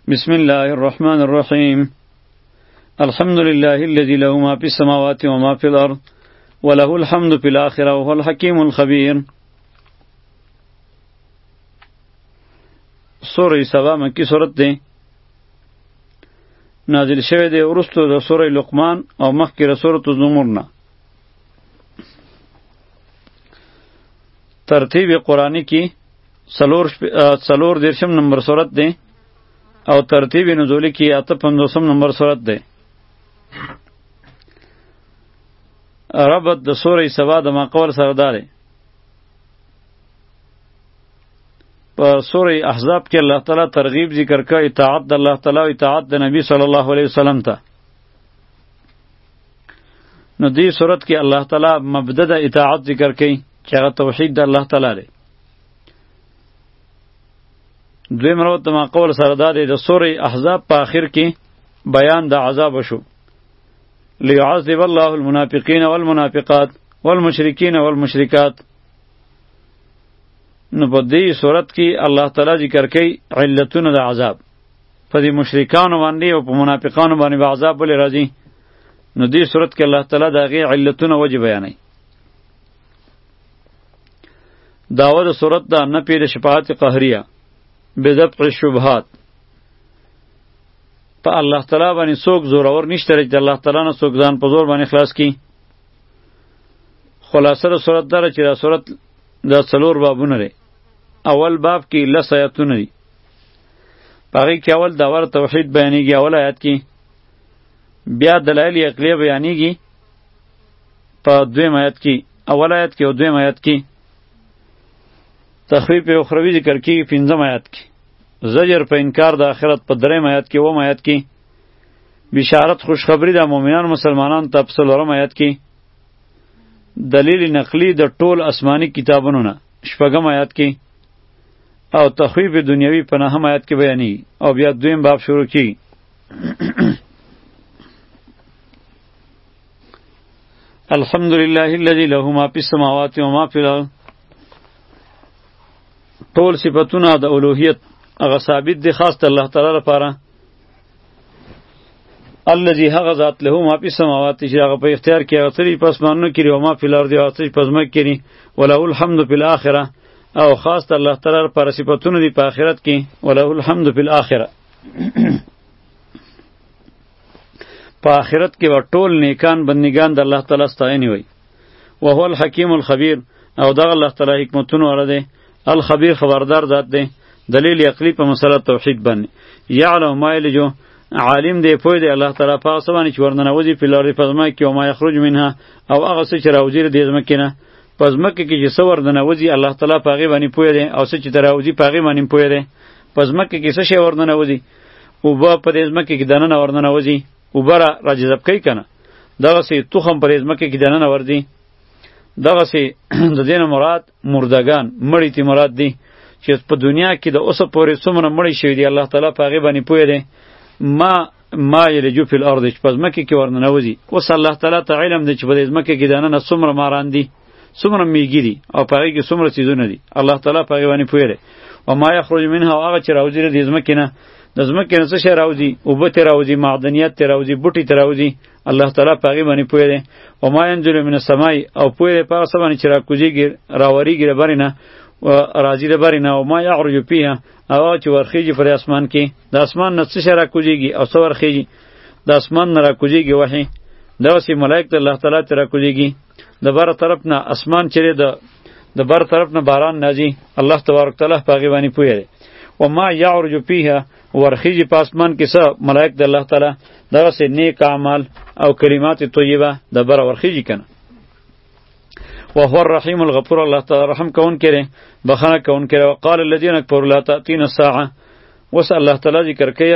بسم الله الرحمن الرحيم الحمد لله الذي له ما في السماوات وما في الأرض وله الحمد في الآخرة وهو الحكيم الخبير. سورة سبا مکی سورت ده نازل شوه ده ورستو ده سورة لقمان او مخی سورة زمرنا. ترتیب قرآنی کی سلور دیرشم نمبر سورت ده او ترتیب نزولی کی 850 نمبر سورت ده. ربط د سوره سبا د ماقول سره داره. په سوره احزاب کې الله تعالی ترغیب ذکر کوي اطاعت د الله تعالی او اطاعت د نبی صلی الله علیه وسلم ته. نو دې سورت کې الله تعالی مبدا د اطاعت ذکر کوي چې هغه توحید د الله تعالی دی. دویم ربط د ماقول سره داره د سوره احزاب په آخر کې بیان د عذاب شو. ليعذب الله المنافقين والمنافقات والمشركين والمشركات. نو په دې صورت کې الله تعالی ذکر کوي علتونه د عذاب. په دې مشرکانو باندې او په منافقانو باندې به عذاب ولې راځي. نو دې صورت کې الله تعالی د هغې علتونه وجه بیانوي. دعوه د صورت د نفی د شفاعت قهریه بدفع الشبهات. په الله تعالی باندې څوک زورور نشته چې الله تعالی نه څوک ځان په زور باندې خلاص کړي. خلاصه د صورت دا چې دا صورت د څلور بابونه لري. اول باب کې 10 آیاتونه دي. په هغې کې اول داور توحید بیانېږي اول آیات کې. بیا دلایل عقلیه بیانېږي په دویم آیات کې اول آیات کې او دویم آیات کې. تخفیف اخروی ذکر کېږي 5 آیات کې. زجر په انکار د آخرت په 3 آیات کې 9 آیات کې. بشارت خوشخبری د مؤمنان مسلمانان ته په 4 آیات کې. دلیل نقلی د ټول آسمانی کتابونو نه 6 آیات کې. او تخویف دنیوی په 9 آیات کې بیانېږي او بیا دویم باب شروع کېږي. الحمد لله الذي له ما في السماوات وما في الارض. ټول صفاتونه د الوهیت هغه ثابت دي خاص ته الله تعالی لپاره. الذي هغه ذات له ما فی السماوات چې هغه په اختیار کې هغه تری پس مانو کړي او ما فی الارض هغه تری پس مکه کړي وله الحمد فی الاخره. او خاص ته الله تعالی لپاره صفاتونه دي په آخرت کې وله الحمد فی الاخره. په آخرت کې به ټول نیکان بندگان د الله تعالی ستاینې وي. وهو الحکیم الخبیر. او دغه الله تعالی حکمتونه والا دی. الخبیر خبردار ذات دی. دلیل عقلی په مسله توحید باندې. یعلم ما یلجو عالم دی پوی دی الله تعالی په څه باندې چې ورننوځي په لارې په ځمکه کې او ما یخرج منها او هغه څه چې راوځي د ځمکې نه په ځمکه کې چې څه ورننوځي الله تعالی په هغې باندې پوی دی او څه چې راوځي په هغې باندې پوی دی. په ځمکه کې څه شی ورننوځي اوبه په دې ځمکه کې دننه ورننوځي اوبه راجذب کوي که نه. دغسې تخم په دې ځمکه کې دننه ورځي. دغسې د دې نه مراد مردگان مړي تی مراد دی چې په دنیا کې د اوسه پورې څومره مړي شوي دي الله تعالی په هغې باندې پوی دی. ما یلجو فی الارض چې په ځمکې کې ورننوځي. اوس الله تعالی ته علم دی چې په دې ځمکې کې دننه څومره ماران دي څومره میږي دي او په هغې کې څومره څیزونه دي الله تعالی په هغې باندې پوی دی. و ما یخرج منها او هغه چې راوځي د ځمکې نه د ځمکې نه څه شی راوځي اوبه ترې راوځي معدنیات ترې راوځي بوټي ترې راوځي الله تعالی په هغې باندې پوی دی. و ما ینزل من السماء او پوی دی په هغه څه باندې چې راکوزېږي راورېږي د برې نه راځي د برې نه. او ما یعرج فیها او هغه چې ورخیږي پر اسمان کې د اسمان نه څه شی راکوزېږي او څه ورخیږي د اسمان نه راکوزېږي وحی. دغسې ملایک د الله تعالی ته راکوزېږي د بره طرف نه اسمان چې د بر طرف نه باران نازي الله تبارک تعالی په هغې باندې پوی دی. و ما یعرج فیها ورخیږي په اسمان کې څه ملایک د الله تعالی دغسې نیک اعمال او کلمات طیبه د بره ورخیږي که نه. وهو الرحیم الغفور. الله تعالی رحم کوونکی دی بخښنه کوونکی دی. وقال الذین کفروا لا تأتینا الساعه. اوس الله تعالی ذکر کوي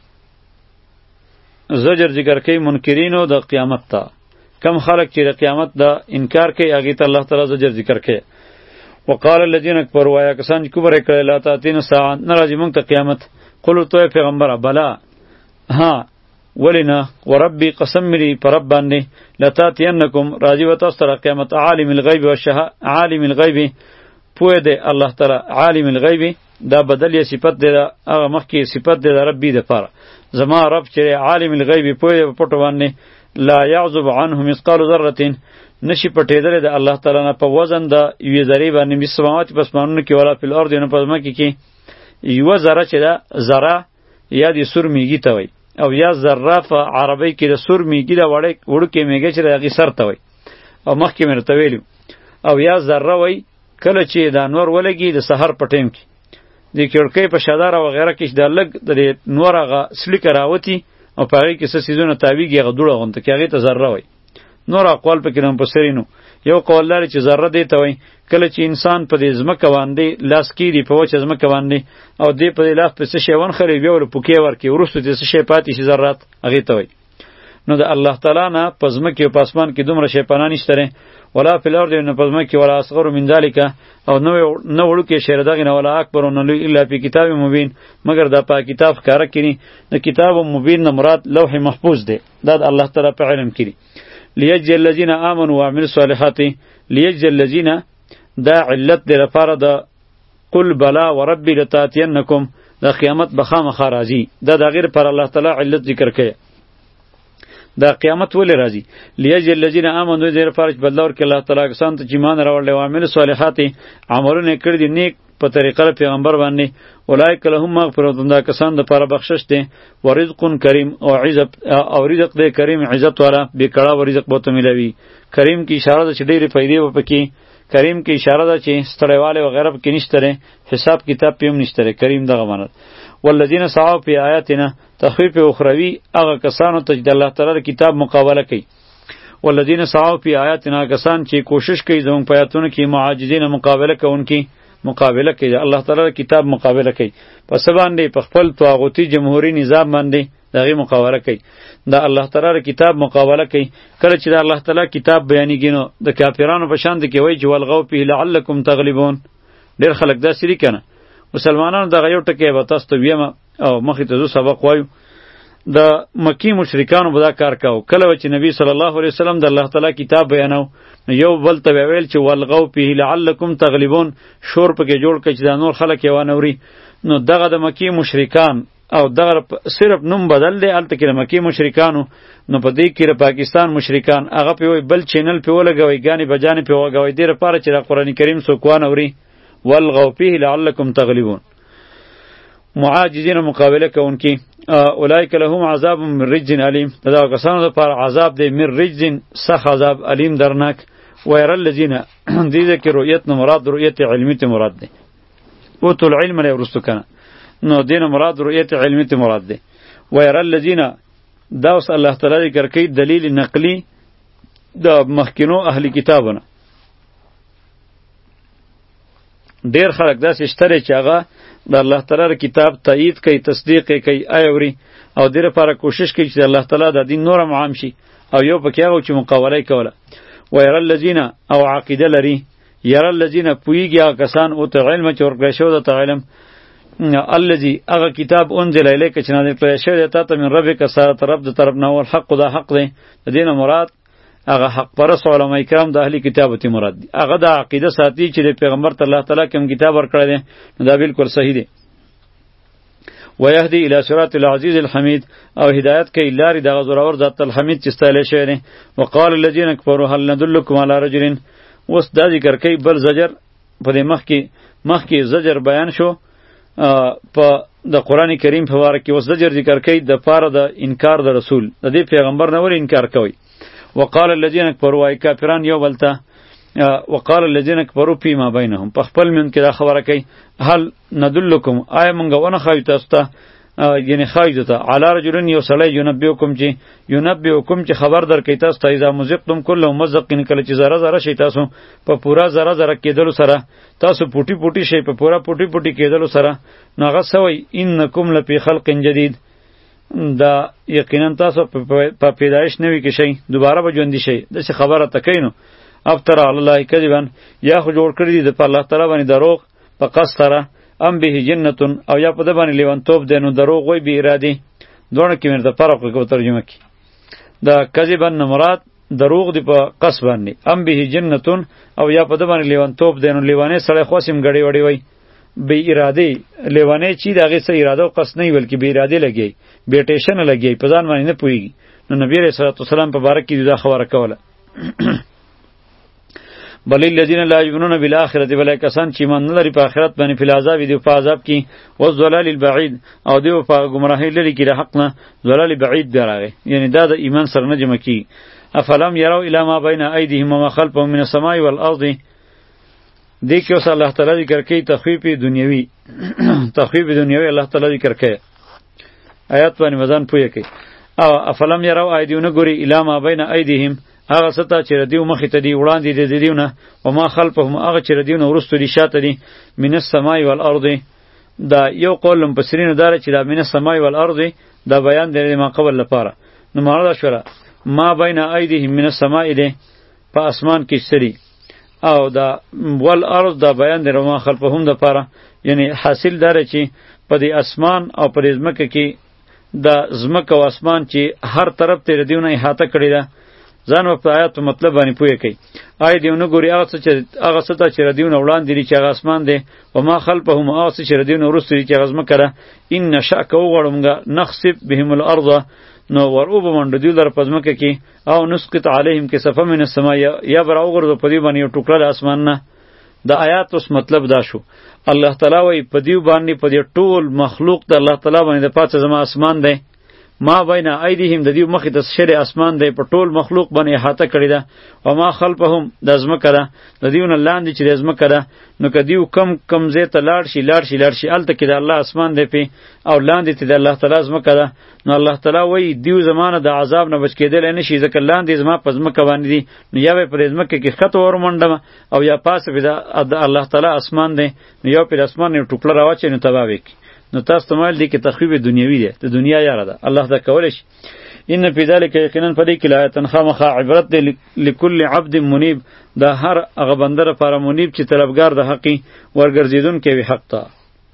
زجر ذکر کوي منکرینو د قیامت ته. کم خلق چې د قیامت د انکار کوي هغې ته الله تعالی زجر ذکر کوي. وقال الذین کفروا وایه کسان چې کفر یې کړی لا تأتینا الساعه نه راځي موږ ته قیامت. قل ورته وایه پیغمبره بلا ها ولی نه وربی قسم مری پر رب باندې لتاتینکم راځي به تاسو ته قیامت عالم الغیب والشهاده عالم الغیب پوه دی الله تعالی عالم الغیب دا بدل یا صفت دی هغه مخکې صفت دی د ربی دپاره زما رب چې عالم الغیب پوهې په پټو باندې لا یعزب عنه مثقال ذره نشي پټېدلی د الله تعالی نه په وزن د یوې ذرې باندې فی السماوات په اسمانونو کې ولا فی الارض نه په ځمکه کې یوه ذره چې ده ذره یا د سور میږي ته وایي او یا ذره په عربی کې د سور میږي د وړوکې میږی چې د هغې سر ته وایي او مخکې مې درته ویلي او یا ذره وایي کله چې د انور ولګي د سحر په ټیم کې د کړکۍ په شدار او غیره کې چې د لږ د نور هغه سلیکه راوتي او په هغې کې څه څیزونه تاویږي هغه دوړه غونته کې هغې ته ذره وایي نور اقوال پکې نه مفسرینو یو قول لري چې ذره دې ته وایي کله چې انسان په دې ځمکه باندې لاس کیږي په وچه ځمکه باندې او دې په دې لاس په څه شی ونښلي بیا ورله پوکې ورکړي وروسته دې څه شی پاتې شي ذرات هغې ته وایي نو د الله تعالی نه په ځمکې او په اسمان کې دومره شی پناه نشته دی ولا فی الارض نه په ځمکې ولا اصغر من ذلک او نه وړوکی شی دغې نه ولا اکبر نه لوی الا فی کتاب مبین مگر دا په کتاب ښکاره کړي د کتاب مبین نه مراد لوح محفوظ دی دا د الله تعالی په علم کړي لیجزی الذین آمنوا وعملوا الصالحات لیجزی الذین دا علت دی لپاره د قل بلا وربی لتاتینکم د قیامت به خامخا راځي دا د هغې لپاره الله تعالی علت ذکر کړی دا قیامت ولې راځي لیجزی الذین آمنوا دې لپاره چې بدله ورکړي الله تعالی کسانو ته چې ایمان راوړلی وعملوا الصالحات عملونه یې کړي دي نیک په طریقه د پیغمبر باندې اولئک لهم مغفرة دا کسان دپاره بخشش دی و رزق کریم او رزق دی کریم عزت والا بې کړاو رزق به ورته میلوي کریم کې اشاره ده چې ډېرې فایدې به پکې کریم کې اشاره ده چې ستړیوالی وغیره پکې نشته دی حساب کتاب پې هم نشته دی کریم دغه معنی والذین سعوا فی آیاتنا تخفیف اخروی هغه کسانو ته چې د الله تعالی د کتاب مقابله کوي والذین سعوا فی آیاتنا کسان چې کوشش کوي زموږ په آیاتونو کې معاجزین مقابله کوونکي مقابله کوي الله تعالی د کتاب مقابله کوي په څه باندې په خپل طاغوتي جمهوری نظام باندې دغې مقابله کوي د الله تعالی د کتاب مقابله کوي کله چې د الله تعالی کتاب بیانېږي نو د کافرانو په شان کې وایي چې والغوا فیه لعلکم تغلبون ډېر خلک داسې دي که نه مسلمانانو دغه یو ټکی به تاسو ته ویم او مخې ته زه سبق وایو د مکی مشرکانو به دا کار کاو کله چې نبی صلی الله علیه وسلم د الله تعالی کتاب بیانو یو بل ته ویل چې والغوا فیه لعلکم تغلبون شور پکې جوړ کړي چې دا نور خلک یې وانوري نو دغه د مکی مشرکان او دغه صرف نوم بدل دی هلته کې د مکی مشرکانو نو په دې کې د پاکستان مشرکان هغه پې وایي بل چینل پې ولګوئ ګانې بجانې پې وغږوئ دې لپاره چې د قرآن کریم څوک وانوري والغوا فیه لعلکم تغلبون معاجزین مقابله کوونکي اولئک لهم عذاب من رجز علیم دا کسانو لپاره عذاب دی من رجز سخت عذاب علیم درناک ويرى الذين دې کې رؤیت نه مراد رؤیت علمی ته مراد دی اوتل علم نه ورستو کنه نو دین مراد رؤیت علمی ته مراد دی ويرى الذين دا اوس الله تعالی ذکر کوي دلیل نقلی د مخکینو اهلی کتابونه ډیر خلک داسې شته چې هغه د الله تعالی کتاب تایید کوي تصدیق کوي ایوري او دې لپاره کوشش کوي چې الله تعالی د دین نور عام شي او یو پکې هغه چې مقابله کوله ويرى الذين او عقیده لري يرى الذين پویږي هغه کسان او ته علم چې ورکړی شو د علم الذي هغه کتاب انزل الیک چې نازل کړی شوی دی تا ته من ربک سره طرف د طرف نه ول حق دا حق دی د دینه مراد هغه حق پرس علماء کرام د اهلی کتابت مراد دی هغه د عقیده ساتي چې د پیغمبر ته الله تعالی کوم کتاب ورکړی دی دا بالکل صحیح دی ويهدي الى صراط العزيز الحميد او هدایت کوي لارې د غزورور ذات الحمید چې ستایلی شوی دی وقال الذين كفروا هل ندلكم على رجل اوس دا ذکر کوي بل زجر په دې مخکې زجر بیان شو په د قرآن کریم په باره کې اوس زجر ذکر کوي د پاره د انکار د رسول د دې پیغمبر نه ولې انکار کوي وقال الذين كفروا اي کافران یو بلته وقال الذين كفروا فيما بينهم په خپل من کې دا خبره کوي هل ندلکم آیا مونږ ونه خایو تاسو ته یعنی خایو ته علی رجل یو سړی ینبئکم چې خبر درکوي تاسو ته اذا مزقتم كل ممزق کله چې ذره ذره شي تاسو په پورا ذره ذره کېدلو سره تاسو پوټي پوټي شي په پورا پوټي پوټي کېدلو سره نو هغه سوی انکم لفی خلق جدید دا یقینا تاسو په پیدایش نوی کې شي دوباره به ژوندي شي داسې خبره تکینو افترا علی الله کذبا یا خو جوړ کړی دی په الله تعالی باندې دروغ په قصد سره ام به جنتون او یا په د باندې لیونتوب دی نو دروغ وای به ارادي دوه کې مرته فرق کو ترجمه کی دا کذبا مراد دروغ دی په قصد باندې ام به جنتون او یا په د باندې لیونتوب دی نو لیوانه سره خوسم غړی وړی وای بی اراده لیوانه چی دغه سه اراده او قصد نه بلکې بی اراده لګي بی ټیشن لګي په ځان باندې نه پوي نو نبی رسول الله صلی الله علیه وسلم په بارک کې دا خبره کوله بل الذين لا يؤمنون بالآخرة بل کسان چې ایمان نه لري په آخرت باندې په عذاب دی په عذاب کې و ذلال البعید او دی په گمراهی لري کې د حق نه ذلال بعید دراغه یعنی دا د ایمان سره نه جمع کی افلم يروا الى ما بين ايديهم وما خلفهم من السماء والارض دې کې اوس الله تعالی ذکر کوي تخفیف دنیوي تخفیف دنیوي الله تعالی ذکر کوي آیات باندې مزان پوهه کوي او افلم يروا ايديونه ګوري الى ما بين ايديهم هغه ستا چې ردیو مخې ته دی وړاندې د دیونه و ما خلفهم هغه چې ردیونه وروستو دی شاته دی من السماء والارض دا یو قول مفسرینو داره چې دا من السماء والارض دا بیان دی ما قبل لپاره نو معنا دا شوره ما بین ایدیهم من السماء دی په اسمان کې سری او دا والارض دا بیان دی ما خلفهم د پاره یعنی حاصل داره چې په دې اسمان او په دې ځمکه کې دا ځمکه او اسمان چې هر طرف ته ردیونه احاطه کړی ده ځان په آیات مطلب باندې پوهه کوي آی دیونه ګوري هغه څه چې ردیونه وړاندې دي چې هغه اسمان دی و ما خلفهم هغه څه چې ردیونه وروسته دي چې هغه ځمکه ده ان نشأ که وغواړو موږ نخسف بهم الارض نو ورو به منډو دوی لره په ځمکه کې او نسقط علیهم کسفا من السماء یا به راوغورځو په دوی باندې یو ټوکړه د اسمان نه د آیات اوس مطلب دا شو الله تعالی وایي په دوی باندې په دې ټول مخلوق د الله تعالی باندې د پاتې زما اسمان دی ما بین ایدیهم د دیو مخې ته شر اسمان دی په ټول مخلوق باندې احاطه کړی ده و ما خلفهم د ځمکه ده د دیونه لاندې چې د ځمکه ده نو که دیو کم ځای ته لاړ شي هلته کې د الله اسمان دی پې او لاندې ته د الله تعالی ځمکه ده نو الله تعالی وایي دیو زمانه د عذاب نه بچ کېدلی نه شي ځکه لاندې زما په ځمکه باندې دي نو یا به پر ځمکه کې ښکته ورمنډم او یا پاسه پې د الله تعالی اسمان دی نو یو پې د اسمان یو ټوکړه راواچوي نو تباه وکړي نو تاسو ته مایل دی کې تخویب دنیوي دی د دنیا یاره ده الله دا کولی شي ان فی ذلک یقینا په دې کې لایة خامخا عبرت دی لکل عبد منیب دا هر هغه بنده لپاره منیب چې طلبګار د حقی ورګرځېدونکی وي حق ته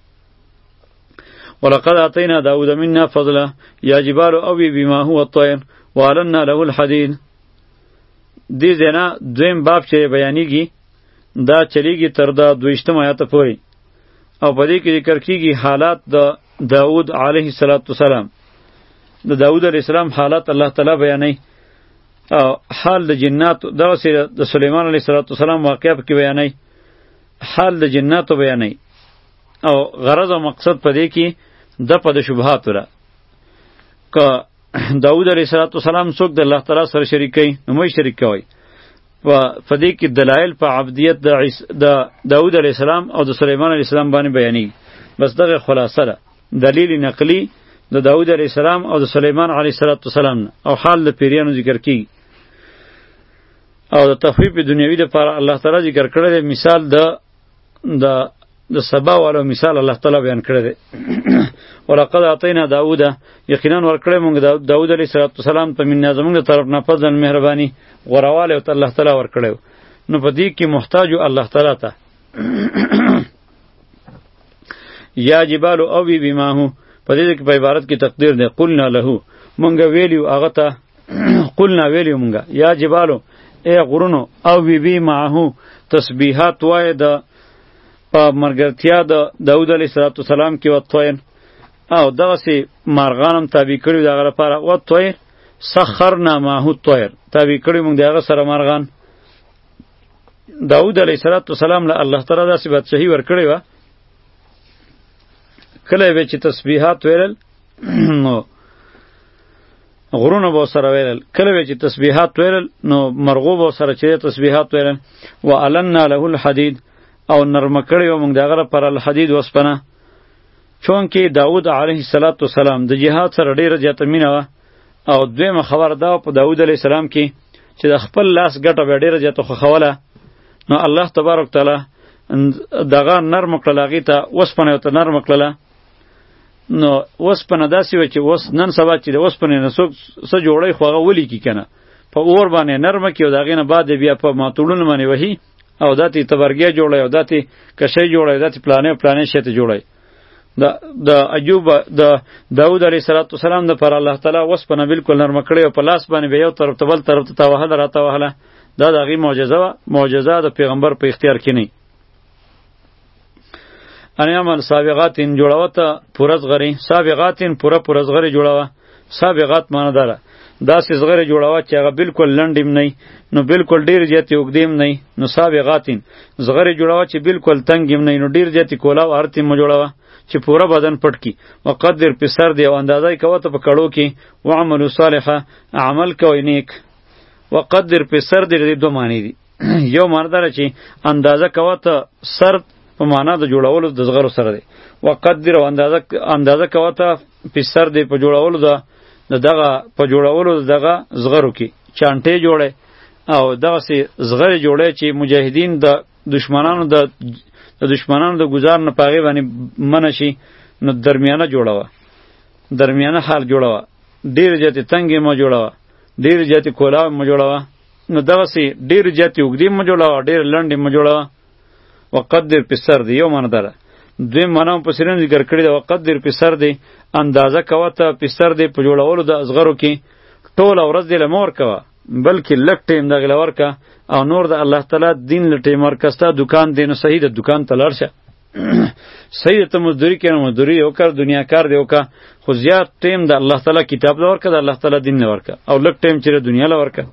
ولقد آتینا داود منا فضلا یا جبال اوی بما هو الطیر وعلنا له الحدید دې ځای دویم باب چې بیانیږي دا چلیږي تر دا 22 آیاته پورې او په دې کې ذکر کیږي حالات د داود علیه السلام د داود علیه السلام حالات الله تعالی بیانوي او حال د جنات دغسې د سلیمان علیه السلام واقعه پکې بیانوي حال د جناتو بیانوي او غرض او مقصد په دې کې د په د شبهاتو ده که داود علیه السلام څوک د الله تعالی سره شریک کوي نو مه شریک کوئ په دې کې دلایل په عبدیت د داود علیه السلام او د سلیمان علیه السلام باندې بیانېږي بس دغه خلاصه ده دلیل نقلی د داود علیه السلام او د سلیمان علیه السلام نه او حال د پیریانو ذکر کیږي او د تخفیف دنیوي لپاره الله تعالی ذکر کړی دی مثال د سبا والو مثال الله تعالی بیان کړی دی ولقد اعطینا داود یقینا ورکړی موږ داود علیه السلام ته من زموږ د طرف نه فضل مهرباني غورواله او الله تعالی ورکړیو نو په دې کې محتاج الله تعالی ته یا جبال اوی بما هو په دې کې په عبارت کې تقدیر دی قلنا له مونږ ویلیو هغه ته قلنا ویلیو مونږ یا جبالو ای غرونو او بی معه تسبیحات وای د په مرګرتیا د داود علیه السلام کې وطوین او دغسې مارغانم تابع کړي دغه لپاره وطوین سخرنا معه الطیر تابع کړي مونږ د هغه سره مارغان داود علیه السلام له الله تعالی داسې بادشاهي ورکړې وه کله به چې تسبیحات ویلل نو غرونه به سره ویلل کله به چې تسبیحات ویلل نو مرغو به سره چې تسبیحات ویلل وعلنا له الحدید او نرمه کړی و موږ دغه پر الحدید وسپنه چون کې داود علیه السلام د جهاد سره ډیره زیاته مینه وه او دویمه خبر دا په داود علیه السلام کې چې د خپل لاس ګټه به ډیره زیاته خوښوله نو الله تبارک تعالی دغه نرم کړل هغې ته وسپنه ورته نرم کړله نو وسپنه داسې وه چې اوس نن سبا چې د وسپنې نه څوک څه جوړی خو هغه ولیکي که نه په اور باندې نرمه کړي او د هغې نه بعد بیا په ماتوړونو باندې وهي او داتې تبرګی جوړی او داتې کشی جوړی داتې پلانې شی ته جوړی د ایوب د داود علیه السلام دپاره الله تعالی وسپنه بالکل نرمه کړې او په لاس باندې به یو طرف ته بل طرف ته تاوهله راتاوهله دا د هغې معجزه وه معجزه د پیغمبر په اختیار کې نه ان عمل سابغاتین جوړاوه ته پوره زغری سابغاتین پوره زغری جوړاوه سابغات معنی داره داسې زغری جوړاوه چې هغه بالکل لنډیم نه نو بالکل ډیر زیاتې اوږدیم نه نو سابغاتین زغری جوړاوه چې بالکل تنګیم نه نو ډیر زیاتې کولاو ارتیم جوړاوه چې پوره بدن پټ کی وقدر په سر دی او اندازه کوي ته په کړو کې وعمل صالحه عمل کوي نیک وقدر په سر دی د دوه معنی دي یو معنی داره چې اندازه کوي ته سر په معنا د جوړولو د زغرو سره دی وقدر او اندازه کوي ته په سر دی په جوړولو دغه په جوړولو دغه زغرو کې چانټې جوړه او دغه سي زغری جوړه چې مجاهدین د دشمنانو د گزار نه پاغي باندې منشي نو درمیانه جوړه درمیانه حال جوړه ډیر جاتې تنګې مو جوړه ډیر جاتې کولا مو جوړه نو دغه سي ډیر جاتې وګدي مو جوړه ډیر لنډې مو جوړه وقدر پسر دی یو معنی داره دوی معنی په سرین ذکر کړی دا وقدر پسر دی اندازه کوته پسر دی په جوړولو د ازغرو کې ټول ورځ دی لمور کوه بلکې لک ټیم د غلور کا او نور د الله تعالی دین لټی مرکزتا دکان دینو صحیح د دکان تلار شه صحیح ته مزدوری کنه مزدوری وکړ دنیا کار دی وکړه خو زیات ټیم د الله تعالی کتاب لور کا د الله تعالی دین لور کا او لک ټیم چې دنیا لور کا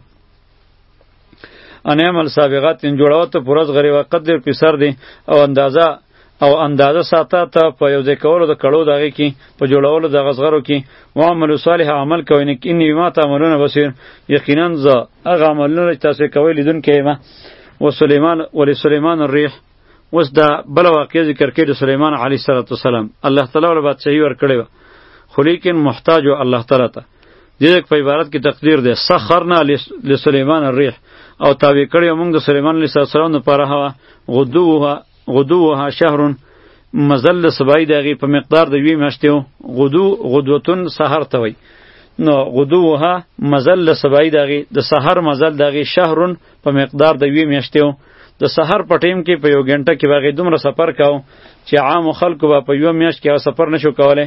ان عمل سابغات ان جوړاوت پرز غری وقدر پسر دی او اندازه ساته ته په یو ځای کولو د کړو دغه کې په جوړولو د غزغرو کې وعمل صالح عمل کوي نه کینی ما تعملون بصیر یقینا ز هغه عملونه چې تاسو کوي لیدون کې ما سليمان الريح وس دا بل واقع ذکر کړي د سليمان عليه السلام الله تعالی ول بادشاہي ور کړی خو لیکن محتاج الله تعالی ته دې په عبارت کې تقدیر ده سخرنا لسليمان الريح او تابع کړی موږ د سليمان عليه السلام لپاره هوا غدوها شهر مزل سبای دغه په مقدار د وی مشتو غدوتون سحر ته وای نو غدوها مزل سبای دغه د سحر مزل دغه شهر په مقدار د وی مشتو د سحر په ټیم کې په یو غنټه کې واغې دومره سفر کاو چې عام خلکو په یو میاشت کې سفر نشو کولای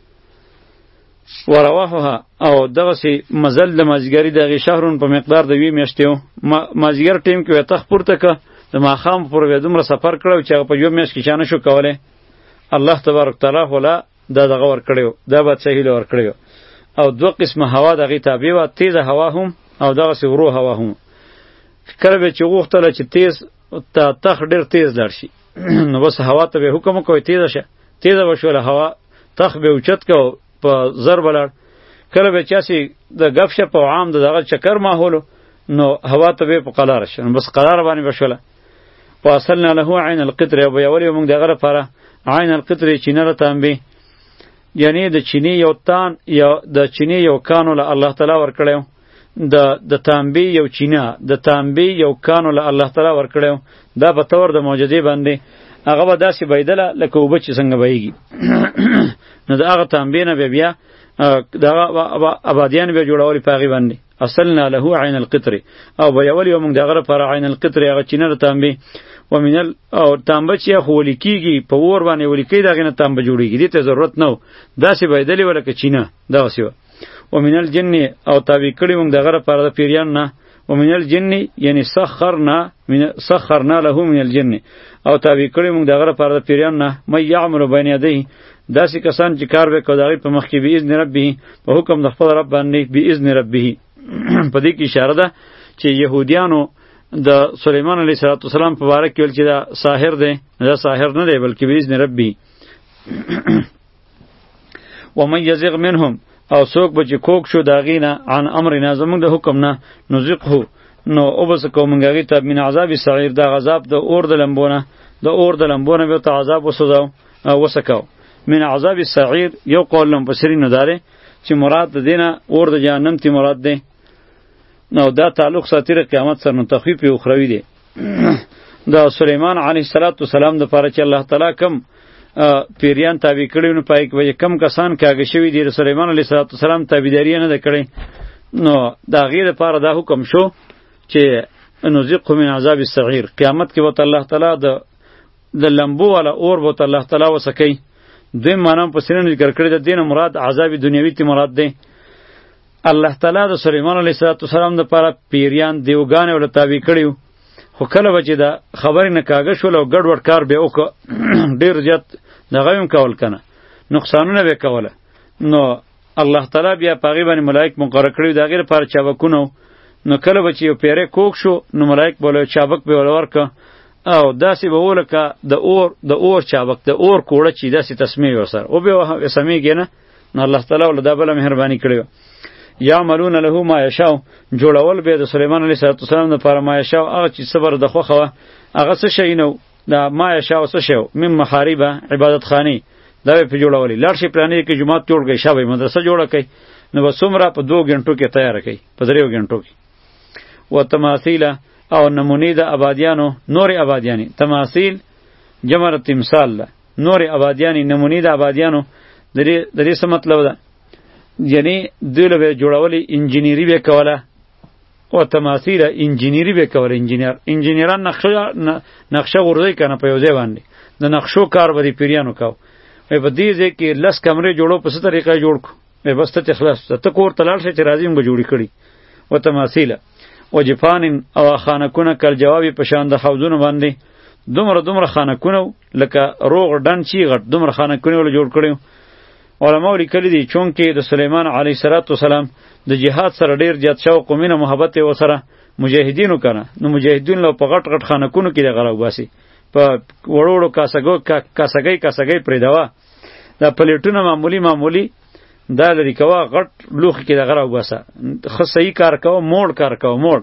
ورواحها او دغه سي مزل د مازیګری دغه شهرون په مقدار د وی مشتو مازیګر ټیم کې وته خپورته ک د ماخام پر دومره سفر کړو چې په یو میاشت کې چانه شو کوله الله تبارک تعالی ولا دغه ور کړو دا به صحیح ور کړو او دوه قسمه هوا دغه تابع و تیز هوا هم او دغه سی ورو هوا هم کله به چې غوښتل چې تیز تخ ډیر تیز لړ شي نو بس هوا ته به حکم کوي تیز شه تیز وشوله هوا تخ به اوچت کو په ضرب لړ کله به چاسي د غف شه په عام دغه چکر ماحول نو هوا ته به په قلار شه بس قلار باندې بشوله واصلنا له عین القطر او یولی موږ دغه لپاره عین القطر چینه را تانبی یعنی د چینی یو تان یا د چینی یو کانو له الله تعالی ورکړیو د تانبی یو چینه د تانبی یو کانو له الله تعالی ورکړیو دا په تور د موجودی باندې هغه به داسې بيدله لکه وبچ څنګه بهیږي نو دا هغه تانبی نه بیا دغه آبادیان به جوړول پاغي باندې اصلنا له عین القطر او بيول یوم دغه لپاره عین القطر هغه چینه را تانبی ومنل او تانبه چې خو ولیکيږي په ور باندې ولیکي دغه نه تانبه جوړیږي دې ته ضرورت نه داسې بيدلی ولکه چینه دا وسیو ومنل جن او تابع کړي موږ دغه لپاره د پیریان نه ومنل جن یعنی سخرنا له من الجن او تابع کړي موږ دغه لپاره د پیریان نه مې يعمل بین یدی داسې کسان چې کار وکړي دغه په مخ کې به اذن ربه په حکم د خپل رب باندې به اذن ربه په دې کې اشاره ده چې يهوديانو د سليمان عليه السلام په باره کې ول چې دا ساحر دی دا ساحر نه دی بلکې به اذن ربه ومن يزغ منهم او څوک به چې کوک شو داغینه عن امرنا زمونږ د حکم نه نزقه نو او بس کومنګی ته من عذاب سعیر دا عذاب د اور د لمبونه به ته عذاب وسداو وسکاو من عذاب السعیر یو قول لم بصرین داره چې مراد د دینه اور د جهنم تی مراد ده نو دا تعلق ساتیر قیامت سره نو تخفیف اخروی ده دا سليمان علیه السلام د پاره چې الله تعالی کم پیریان تابع کړي نو پای کې کم کسان کاږي شوی دی سليمان علیه السلام تابعداري نه کړي نو دا غیر لپاره دا حکم شو چې نذيق من عذاب السعير قیامت کې وته الله تعالی د لمبو ولا اور وته الله تعالی وسکی دوی مانم په سینې ذکر کړی د دین مراد عذاب دنیوي تی مراد دی الله تعالی د سليمان علیه السلام لپاره پیریان دیوګان ول تابع کړي خو کله چې دا خبر نه کاږي شو لو ګډ وډ کار به وک ډیر زیات دغه هم کول کنه نقصانونه به کوله نو الله تعالی بیا پاغي باندې ملائک مقرر کړی دا غیر پر چابکونو نو کله به چې یو پیره کوک شو نو ملائک بوله چابک به ورک او داسې به ولکه د اور چابک د اور کوړه چې داسې تسمیه وسر او به سمیږي نه نو الله تعالی ول دا بل مهرباني کړی یعملون له ما یشاء جوړول به د سليمان علیه السلام لپاره ما یشاء هغه چې صبر د خوخه هغه څه شي نو دا ما یشاء څه شی مم محارب عبادت خانی دا په جوړولې لړ شي پلانې کې جمعات جوړ گئی شابه مدرسه جوړه کړي نو وسمره په 2 غنټو کې تیار کړي په 3 غنټو کې و تماثیل او نمونې د آبادیانو نور آبادیانی تماثیل جمع تمثال نور آبادیانی نمونې د آبادیانو د دې څه مطلب ده یعنی دله به جوړولې انجینری به کوله او تماثیل انجینری به کوله انجینران نقشه غورځي کنه په یو ځای باندې د نقشو کار به پیریانو کاو په دې ځای کې لس کمرې جوړو په څه طریقه جوړ کو به بس ته خلاص ته کور تلل شي چې راځي موږ جوړی کړی و تماثیل او جفان او خانکونه کل جوابی په شان د حوضونو باندې دومره خانکونه لکه روغ ډن چی غټ دومره خانکونه ول جوړ کړیو علماء لیکلی دي چونکې د سليمان علیه السلام د جهاد سره ډیر زیات شوق او مینه محبت و سره مجاهدینو کنه نو مجاهدین له په غټ خانکونو کې غراو باسي په وړوړو کاسګي پرې دوا دا پلیټونه معمولی دا لري کوا غټ لوخ کې غراو باسه خو صحیح کار کوه موړ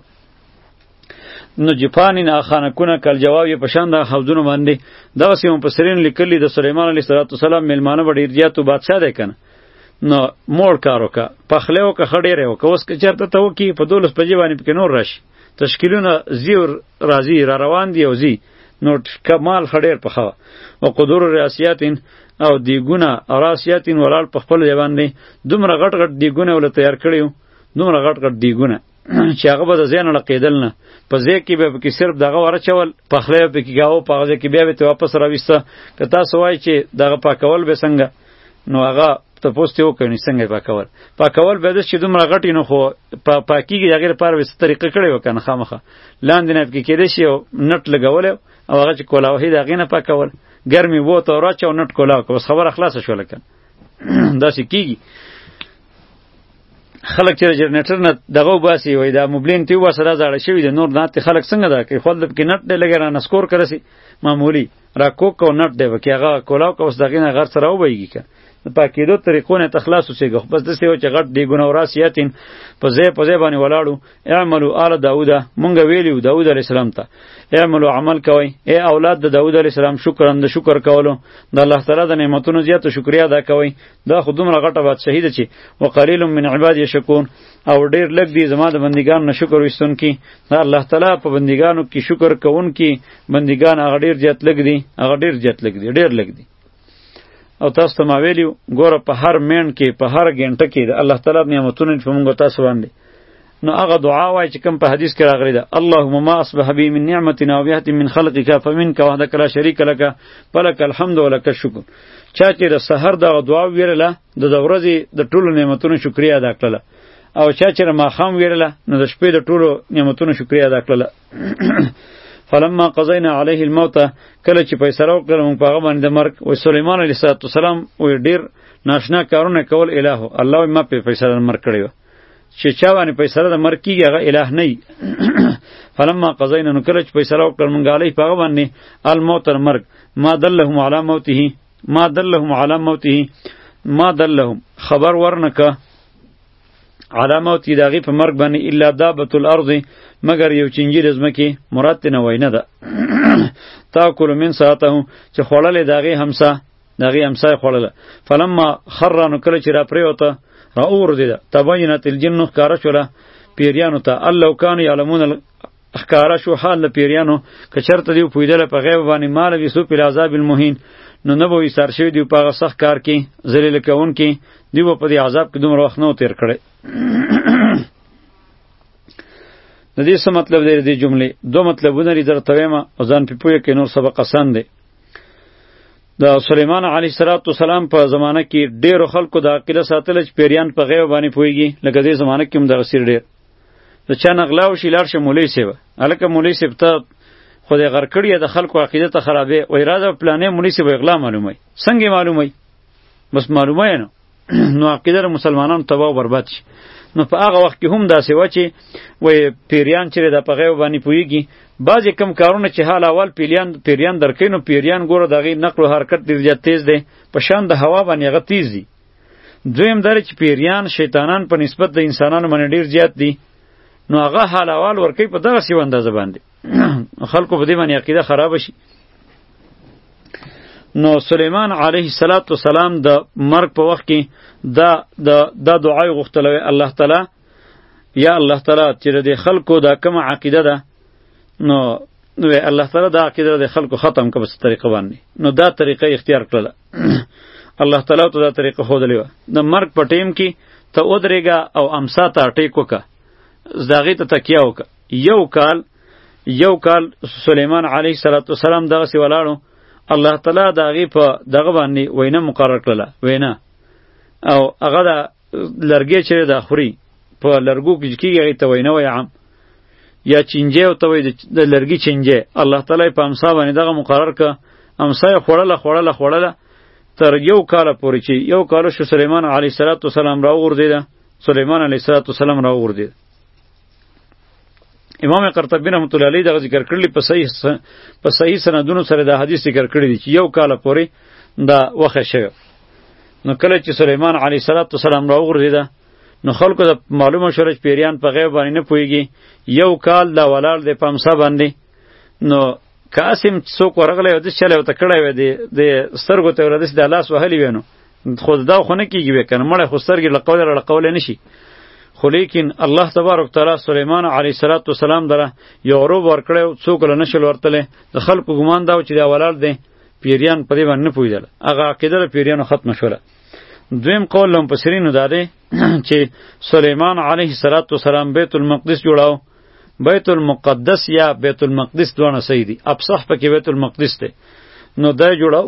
نو جپانین خانکونه کل جواب په شان د حوضونو باندې دا وسیم په سرین لیکلی د سليمان علیه السلام ملمانه وړ ډیرجاتو بادشاہ دی کنه نو موړ کارو کا پخلهو کا خډیره او کوس که چرته ته وکی په 12 بجې باندې پکې نور راشي تشکیلونه زیور راضی را روان دی او زی نو کمال خډیر پخوا او قدور ریاسیاتین او دیګونه راسیاتین ولال په خپل ځوان دی دومره غټ دیګونه ول تیار کړیو دومره غټ دیګونه چې هغه به د زین لقیدل نه په ځای کې به کې صرف دغه ورچول پخله به کې گاو په ځای کې بیا به واپس راويسته که تاسو وای چې دغه پاکول به څنګه نو هغه ته پوسټ یو کوي څنګه پاکول به د چې دومره غټی نه خو پاکیږي هغه لپاره به طریقه کړی وکنه خامخه لاندې نه کې کېدې شي نټ لګول او هغه چې کولاوهی دغه نه پاکول ګرمي وو ته راچو نټ کولاو که خبره خلاص شو لکه داسې کیږي خلک چې جنریټر نه دغه باسي وای دا موبلین تی وسره زړه شوی د نور نات خلک څنګه دا کوي خپل کې نټ دی لګره نسکور کرسي معمولی را کوک او نټ دی وکي هغه کولاو کوس دغه نه غر سره وبېږي که پاکیدو طریقو نه تخلاص وسېګو بس دسه و چې غټ دی ګونه وراسیاتین په ځای باندې ولاړو اعملوا آل داوود مونږ ویلیو داوود علیه السلام ته اعملوا عمل کوي ای اولاد د داوود علیه السلام شکر کولو د الله تعالی د نعمتونو زیات شکریا ادا کوي دا خودمره غټه بادشاہی ده چې وقلیل من عباد یشکون او ډیر لږ دي زما د بندگان نه شکر وستون کی دا الله تعالی په بندگانو کې شکر کوون کی بندگان هغه ډیر زیات لږ دي ډیر لږ دي او تاسو ته ما ویلیو ګوره په هر مین کې په هر غنټه کې د الله تعالی نعمتونه په موږ تاسو باندې نو هغه دعا وای چې کوم په حدیث کې راغلی ده اللهم ما اصبح بي من نعمه او بهت من خلقك فمنك وحدك لا شريك لك فلك الحمد ولك الشكر چا چې د سحر دغه دعا ویرله د ورځې د ټولو نعمتونو شکریا ادا کړله او چا چې ما خام ویرله نو د شپې د ټولو نعمتونو شکریا ادا کړله فلما قضینا علیه الموت کله چې فیصله وکړه موږ په هغه باندې د مرګ و سليمان علیه السلام و ډیر ناشنا کارونه کول الهو الله ما په فیصله د مرګ کړی چې چا باندې فیصله د مرګ کیږي هغه الہ نه فلما قضینا نو کله چې فیصله وکړه موږ علیه په هغه باندې الموت المرګ ما دلهم خبر ورنکه علامات کی داغی په مرګ باندې الا دابۃ الارض مگر یو چنجی رزمکی مراد نه وینه ده تاکل من ساعته چې خړلې داغی همسا خړله فلما خر نو کله چې را پریوته را اور دیده تبینت الجن کارا شوله پیریانو ته الله کان یعلمون اخکارا شو حال پیریانو که چرته دی پویدل په غیب باندې مال وسو په عذاب المهین نو نه به سر شوی دی په سخت کار کې ذلیل کون کې دی په دې عذاب کې دومره وخت نو تیر کړي د دې څه مطلب دی د جملې دو مطلبونه لري درته وایم او ځان په پوهه کې نور سبق آسان دی د سليمان علیه السلام په زمانه کې ډیرو خلکو د عقیده ساتل چې پیریان په غیب باندې پوهیږي لکه دې زمانه کې هم د غسیر ډیر د چا نغلاو شي لاړ شه مولوی سیبه الکه مولوی سیب ته خو د غر کړی د خلکو عقیده ته خرابې وای راځه پلانې مونږ به اغلا معلومای څنګه معلومای بس معلومای نه نو عقیده مسلمانانو تباہ او برباد شي نو په هغه وخت کې هم داسې و چې وای پیریان چې د په غیب باندې پویږي بعضې کم کارونه چې حال اول پیریان درکې نو پیریان ګوره د هغې نقل و حرکت ډېر زیات تیز دی په شان د هوا باندې هغه تیز دي دویم دا چې پیریان شیطانان په نسبت د انسانانو باندې ډېر زیات دي نو هغه حال اول ورکوي په دغسې اندازه باندې خلکو په دې باندې عقیده خرابه شي نو سلیمان علیه السلام د مرګ په وخت کې دا دعای غوښتله الله تعالی یا الله تعالی چې د خلکو دا کومه عقیده ده نو الله تعالی دا عقیده د خلکو ختم کړه په طریقه باندې نو دا طریقه اختیار کړله الله تعالی ته دا طریقه ښودلې وه د مرګ په ټیم کې ته ودرېږه او امسا ته ټیک وکړه د هغې ته تکیه وکړه یو کال سلیمان علیه السلام دغسې ولاړو الله تعالی د هغې په دغه باندې وینا مقرر کړله وینا او هغه د لرګی چې د خوري په لرګو کې کېږي هغې ته وینا وایي عام یا چینجی ورته وایي د لرګي چینجی الله تعالی په امسا باندې دغه مقرر کړه امسا یې خوړله تر یو کاله پورې چې یو کال شو سلیمان علیه السلام راوغورځېده سلیمان علیه السلام راوغورځېده امام قرطبی رحمت الله علیه دغه ذکر کړلی په صحیح سندونو سره دا حدیث ذکر کړی دی چې یو کال پورې دا وخه شوی نو کله چې سلیمان علیه السلام راوغورځېده نو خلکو د معلومه شوه چې پیریان په غیب باندې نه پوهېږي یو کال دا ولاړ دی په امسا باندې نو کاسم څوک ورغلی و داسې چلی ورته کړی وی د سترګو ته یې داسې د لاس وهلی وی نو خو دا خو نه کېږي وی که نه مړی خو سترګې رړقولی نه شي خو لیکن الله تبارک تعالی سلیمان علیه السلام دره یو روب ورکړی څوک له نشل ورتلی د خلکو ګمان دا و چې دا ولاړ دی پیریان په دې باندې نه پوهېدله هغه عقیده د پیریانو ختمه شوله دویم قول له مفسرینو دا دی چې سلیمان علیه السلام بیت المقدس جوړاو بیت المقدس یا بیت المقدس دوانه صحیح دي ابصح پکې بیت المقدس دی نو دا جوړاو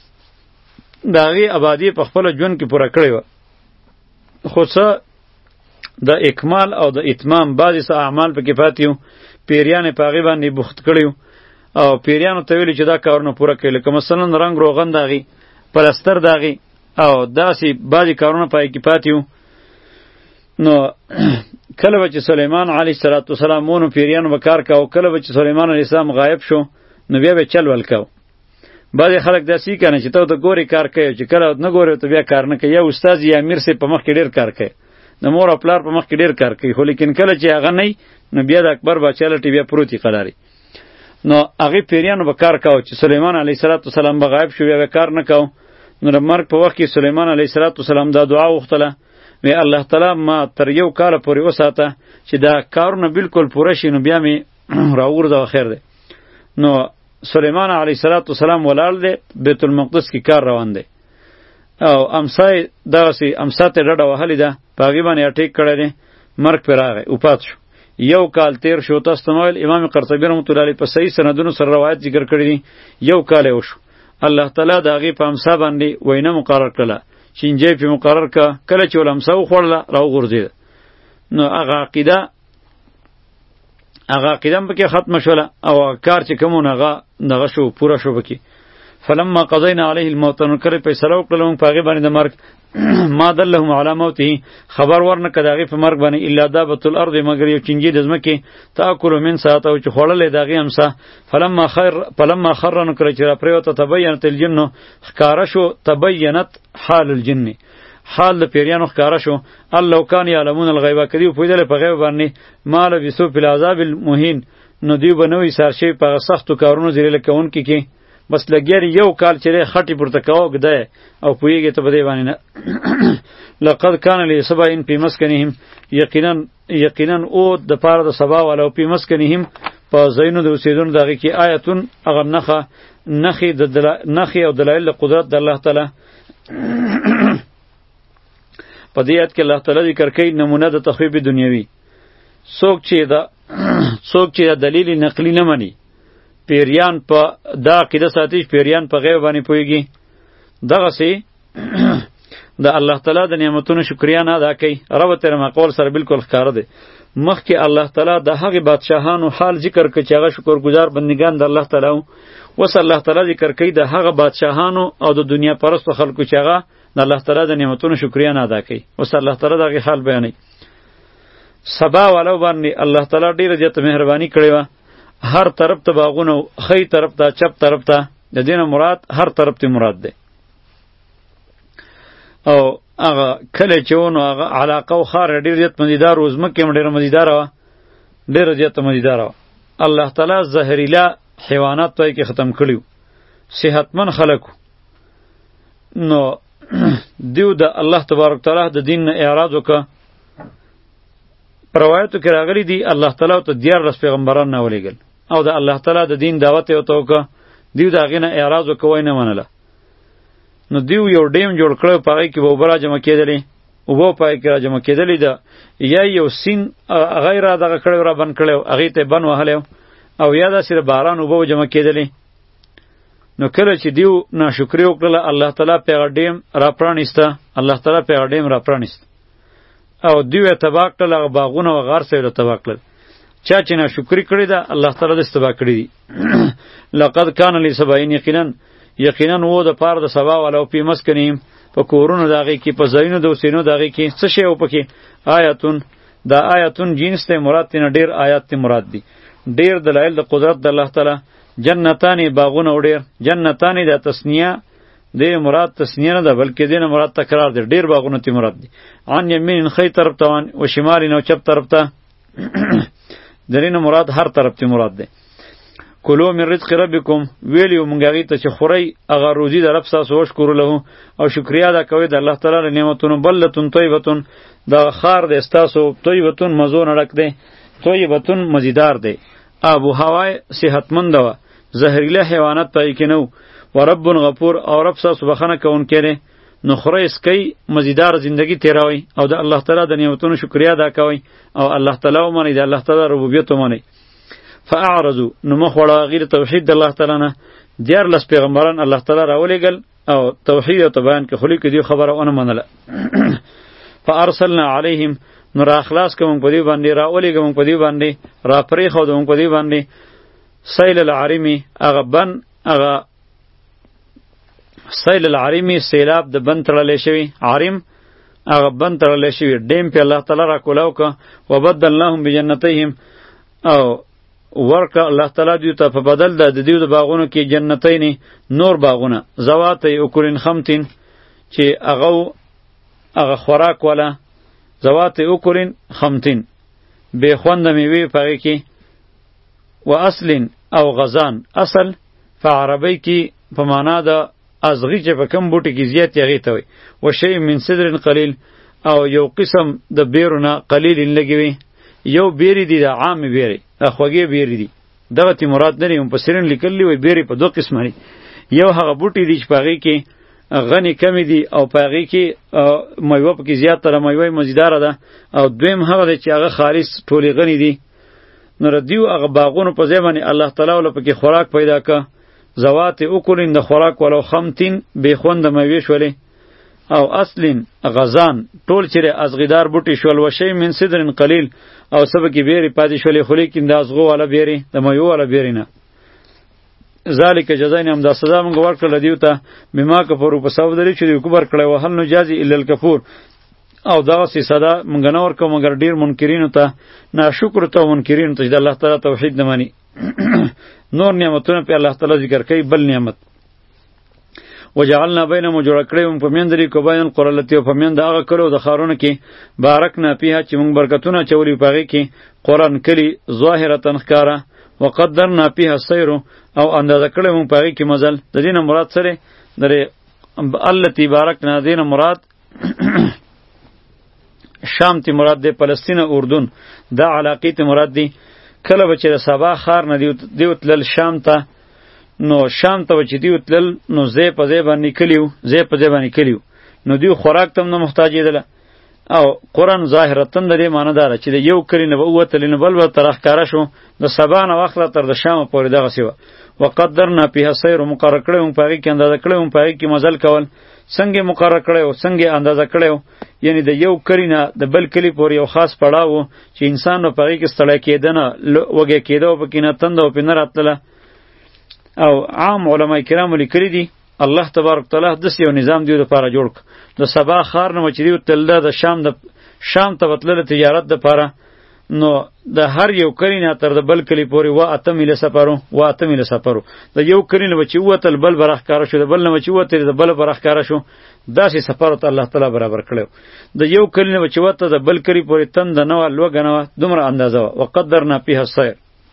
د هغې آبادي په خپله ژوند کې پوره کړې وه خو څه د اکمال او د اتمام بعضې څه اعمال پکې پاتې وو پیریان یې په هغې باندې بوخت کړي وو او پیریانو ته ویلي چې دا کارونه پوره کړي لکه مثلا رنګ روغن د هغې پلستر د هغې او داسې بعضې کارونه په هغې کې پاتې وو نو کله به چې سلیمان علیه السلام ونو پیریانو به کار کوو کله به چې سلیمان علیه السلام غایب شو نو بیا به چل ول کوو بعضې خلک داسې کنه چې ته د ګورې کار کوي چې کله نه ګورې ته بیا کار نه کوي یا استاد یا امیر صاحب په مخ کې ډېر کار کوي د مور او پلار په مخ کې ډېر کار کوي خو لیکن کله چې هغه نه نو بیا د اکبر باچا لټې بیا پروت وي قلارې نو هغې پیریانو به کار کوو چې سلیمان علیه السلام به غایب شو بیا به کار نه کوو نو د مرګ په وخت کې سلیمان علیه السلام دا دعا وغوښتله وی الله تعالی ما تر یو کال پورې وساته چې دا کارونه بالکل پوره شي نو بیا مې راوغورځوه خیر دی نو سلیمان علیه السلام ولاړ دی بیت المقدس کې کار روان دی او امسا یې دغسې امسا ته ډډه وهلې ده په هغې باندې اټیک کړی دی مرګ پرې راغی وفات شو یو کال تیر شو تاسو ته ویل امام قرطبي رحمت الله علیه په صحیح سندونو سره روایت ذکر کړی دی یو کال یې وشو الله تعالی د هغې په امسا باندې وینا مقرر کړله چینجی پې مقرر که کله چې ول امسا وخوړله راوغورځېده نو هغه عقیده هم پکې ختمه شوله او کار چې کوم هغه دغه شو پوره شو پکې فلما قضینا علیه الموت نو کله فیصله وکړله موږ په هغې باندې د مرګ ما دلهم علی موته خبر ورنه که د هغې په مرګ باندې الا دابة الارض مگر یو چینجي د ځمکې تاکل من ساعته چې خوړلی د هغې امسا فلما خر نو کله چې راپرېوته تبینت الجن ښکاره شو تبینت حال الجن حال د پیریانو ښکاره شو لو کان یعلمون الغیبه که دوی پوهېدلی په غیب باندې ما لبثوا فی العذاب المهین نو دوی به نه وي سار شوي په هغه سختو کارونو ذلیله کوونکي کې بس لګیا یو کال چې دی خټې پورته کوه ږده او پوهېږې ته په دې باندې نه لقد کان لسبا فی مسکنهم یقینا او د پاره د سبا والا فی مسکنهم په ځایونو د اوسېدونو د هغې کې آیتون هغه نښې او دلایل د قدرت د الله تعالی په دې آیت کې الله تعالی ذکر کوي نمونه د تخویب دنیوي څوک چې د دلیل نقلی نه مني پیریان په دا عقیده ساتي پیریان په غیب باندې پوهېږي دغسې د الله تعالی د نعمتونو شکریا نه ادا کوي. رب تر مقول سره بالکل ښکاره دی. مخکې الله تعالی د هغې بادشاهانو حال ذکر کړ چې هغه شکرګزار بندگان د الله تعالی وو. اوس الله تعالی ذکر کوي د هغه بادشاهانو او د دنیا پرستو خلکو چې هغه د الله تعالی د نعمتونو شکریا نه ادا کوي. اوس الله تعالی د هغې حال بیانوي. سبا والو باندې الله تعالی ډېره زیاته مهرباني کړې وه. هر طرف ته باغونه، ښی طرف ته، چپ طرف ته، د دې نه مراد هر طرف ته مراد دی. او هغه کلی چې و نو هغه علاقه و ښار ډېر زیات مزیدار و، ځمکې هم ډېره مزیداره وه، ډېره زیاته مزیداره وه. الله تعالی زهریله حیوانات پای کې ختم کړي وو، صحتمند خلک وو. نو دیو د الله تبارک تعالی د دین نه اعراض وکړه. په روایتو کې راغلی دي الله تعالی ته 14 پیغمبران راولېږل او د الله تعالی د دین دعوت یې ورته وکړه. دیو د هغې نه اعراض وکړه، وایي نه منله. نو دیو یو ډیم جوړ کړی، په هغې کې به اوبه راجمع کېدلې، اوبه په هغې کې راجمع کېدلې ده، یا یو سیند هغه یې را دغه کړی و، را بند کړی و، هغې ته یې بند وهلی و، او یا داسې د باران اوبه و جمع کېدلې. نو کله چې دیو ناشکري وکړله، الله تعالی په هغه ډیم را پرانیسته، الله تعالی په هغه ډیم را پرانیست او دیو یې تباه کړل، هغه باغونه و غار سره تباه کړل. چا چې ناشکري کړې ده الله تعالی داسې تباه کړي دي. لقد کان لسبعین، یقینا و د پاره د سبا والا په مسکنیم، په کورونو د هغې کې، په ځایونو د اوسېنو د هغې کې څه شی و پکې؟ آیاتون، دا آیاتون جنس ته مراد تېنه ډېر آیات ته مراد دي، ډېر دلایل د قدرت د الله تعالی. جنتانی باغونه و ډېر، جنتانی د تسنیه دې مراد تسنیه نه ده بلکې دې نه مراد تکرار دی، ډېر باغونه ته مراد دي. عن یمین ښی طرف ته و شمال نه چپ طرف ته درې نه مراد هر طرف ته مراد دی. کلو من رزق ربکم، ویلیو مونږ هغې ته چې خورئ هغه روزي د رب ستاسو، وشکرو له، او شکریا ادا کوئ د الله تعالی له نعمتونو. بلتون طیبتون، دغه ښار دی ستاسو، طیبتون مزو نه ډک دی، طیبتون مزیدار دی. آب و هوا صحتمنده وه، زهریله حیوانات پای کې نه و. و رب غفور، او رب ستاسو بخښنه کوونکی دی. نو خورئ اسکئ، مزیدار زندگی تیروئ او د الله تعالی د نعمتونو شکریا ادا کوئ او الله تعالی ومنئ، د الله تعالی ربوبیت ومنئ. فاعرضوا، نو مخ وړه غیر توحید د الله تعالی نه. 14 پیغمبران الله تعالی راولېږل او توحید او بیان کې خلی کې دی خبره ونه منله. فارسلنا علیهم، نو را اخلاص کوم په دی باندې، را ولېږم په دی باندې، را پرې خو دوم په دی باندې. سیل العرمی، هغه بن، هغه سیل العرمی سیلاب د بن تړلې شوی، عرم هغه بن تړلې شوی ډیم په الله تعالی را کولاو که. وبدلناهم بجنتیهم، او ورکه الله تعالی دوی ته په بدل د دیو د باغونو کې جنتین، نور باغونه، ذواتي اکلین خمتین، چې هغه خوراک والا، ذواتي اکلین خمتین، بې خونده میوې په هغې کې. و اصلین، او غزان، اصل په عربی کې په معنا د ازغي چې په کم بوټي کې زیات هغې ته وي. و شی من صدر قلیل، او یو قسم د بیرونه قلیل لږې وي، یو بیری دی د عام بیری، خوږې بیری دی، دغه تی مراد نه دی. مفسرین لیکلی وي بیری په 2 قسمه دي، یو هغه بوټي دی چې په هغې کې غنی کمی دی او په هغې کې میوه پکې زیاتره میوه مزیداره ده، او دویم هغه دی چې هغه خالص ټولې غنی دی. نو ردیو هغه باغونو په ځای باندې الله تعالی وله پکې خوراک پیدا که، ذوات اکلین د خوراک ولو خمتین، بې خونده میوې شولې، او اصلین غزان ټول چیرې ازغیدار بوټي شول. و شی من صدر قلیل، او سبه کې بیرې پاتې شولې، خو لیکن د ازغو والا بیرې، د میوو والا بیرې نه. ذالک جزاینهم، دا سزا موږ ورکړله دیو ته، بما کفروا، په سبب د دې چې دوی کفر کړی و. هل نجازي الا الکفور، او دغسې سزا موږ نه ورکوو مګر ډېر منکرینو ته، ناشکرو ته او منکرینو ته چې د الله تعالی توحید نه مني. نور نعمتونه په الله تعالی ذکر کوي. بل نعمت وجعلنا بینهم، جوړ کړی موږ په میندرې کو بین القرى التي، په میند هغه کلو د ښارونو کې، بارکنا فیها، چې موږ برکتونه اچولي په هغې کې، قرآن کلي ظاهرة ښکاره، وقدرنا فیها السیر، او اندازه کړی موږ په هغې کې مزل. د دې نه مراد سره درې التي بارکنا، د دې نه مراد شام تی مراد دی، فلسطین، اردن، دا علاقې تی مراد دی. کله به چې د سبا ښار نه دیو تلل شام ته، نو شام ته چې دیو تلل، نو ځای په ځای باندې کلیو، نو دیو خوراک ته هم نه محتاجېدله. او قرآن ظاهرتن د دې معنی داره چې د یو کلي نه به ووتلې، نو بل به تر ښکاره شو، د سبا نه واخله تر د شامه پورې دغسې وه. وقدرنا فیها السیر، مقرر کړی موږ په هغې کې، اندازه کړی موږ په هغې کې مزل کول، څنګه مقرر کړو، څنګه اندازه کړو، یعنی د یو کلی نه د بل کلی پورې یو خاص پړاو چې انسان په هغې کې ستړی کېده نه، وږی کېده او پکې نه تنده او پې نه راتله. او عام علما کرامو لیکلي دي الله تبارک تعالی داسې یو نظام دیو دپاره جوړ کړ. د سبا ښار نه چې دیو تلله د شام ته به تلله تجارت دپاره، نو د هر یو کلی نه تر د بل کلی پورې 8 میله سفر و. د یو کلی نه به چې ووتل بل به راښکاره شو، د بل نه به چې ووتل د بل به راښکاره شو. داسې سفر ورته الله تعالی برابر کړی و. د یو کلی نه به چې وته د بل کلی پورې تنده نه وه، لوږه نه وه، دومره اندازه وه. وقدرنا فیها السیر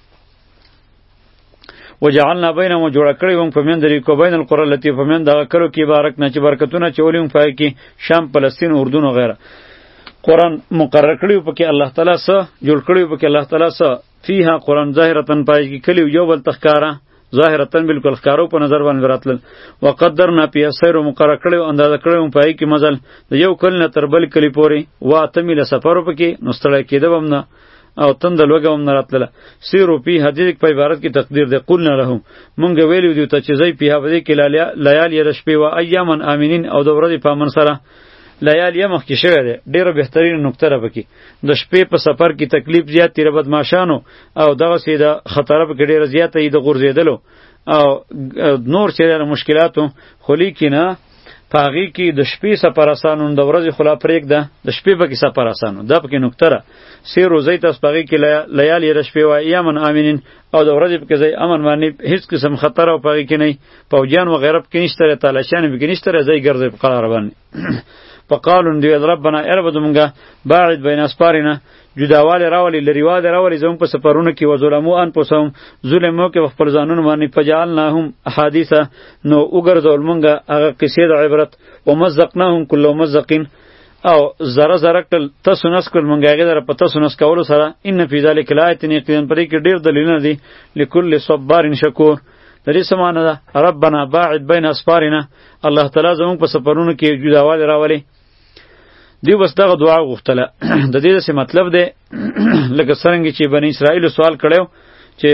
وجعلنا بینهم، جوړه کړې وم په منځ د ریکو بین القرى التي، په منځ دغه کلو کې بارکنا چې برکتونه اچولي وم په هغې کې، شام، فلسطین، اردن وغیره. قرآن مقرر کړی و پکې الله تعالی څه جوړ کړی و پکې الله تعالی څه فیها قرآن ظاهرتن پای کې کلی یو بل ته ښکاره، ظاهرتن بالکل ښکارو په نظر باندې راتلل. وقدرنا فیها السیر، مقرر کړی و اندازه کړی وم په هغې کې مزل د یو کلي نه تر بل کلي پورې 8 میله سفر و پکې، نو ستړی کېده به هم نه او تنده لوږه هم نه راتلله. سیرو فیها دې په عبارت کې تقدیر دی. قلنا لهم، مونږ ویلي دیو ته چې ځئ فیها په دې کې لیالي د شپې و ایاما امنین، او د ورځې په امن سره. لیالیه مخکې شوی دی، ډېره بهترین نکته ده پکې. د شپې په سفر کې تکلیف زیات دی، د بدماشانو او دغسې د خطره پکې ډېره زیاته وي، د غورځېدلو او نور چې دی مشکلاتو. خو لیکن په هغې کې د شپې سفر اسانو، د ورځې خو لا پرېږده، د شپې پکې سفر اسانو. دا پکې نکته ده. سیرو ځئ تاسو په هغې کې لیالي د شپې وایي ایامن امنین، او د ورځې پکې ځئ امن باندې، هېڅ قسم خطر او په هغې کې نه وي، پوجیان وغیره پکې نشته دی، تالاشیان پکې نشته دی، ځئ ګرځئ په قرار باندې. فقالوا دی ربنا ارب دمونږه باعد بین اسپارنا، جداوالی راولی، لریوالی راولی زمون په سفرونو کې، و ظلمو انفسهم، ظلم وکړي په خپل ځانونو باندې، فجعلناهم احادیثا، نو وګرځول مونږه هغه قصې د عبرت، ومزقناهم کل ممزقین، او ذره ذره کړل تاسو نس کړل مونږ هغې دره په تاسو نس کولو سره. ان فی ذلک لآیة، یقینا په دې کې ډېر دلیلونه دي، لکل صبار شکور. د دې څه معنی ده؟ ربنا باعد بین اسفارنا، الله تعالی زموږ په سفرونو کې جداوالی راولي. دیو بس دغه دعا غوښتله. د دې داسې مطلب دی لکه څرنګه چې بني اسرائیلو سوال کړی چې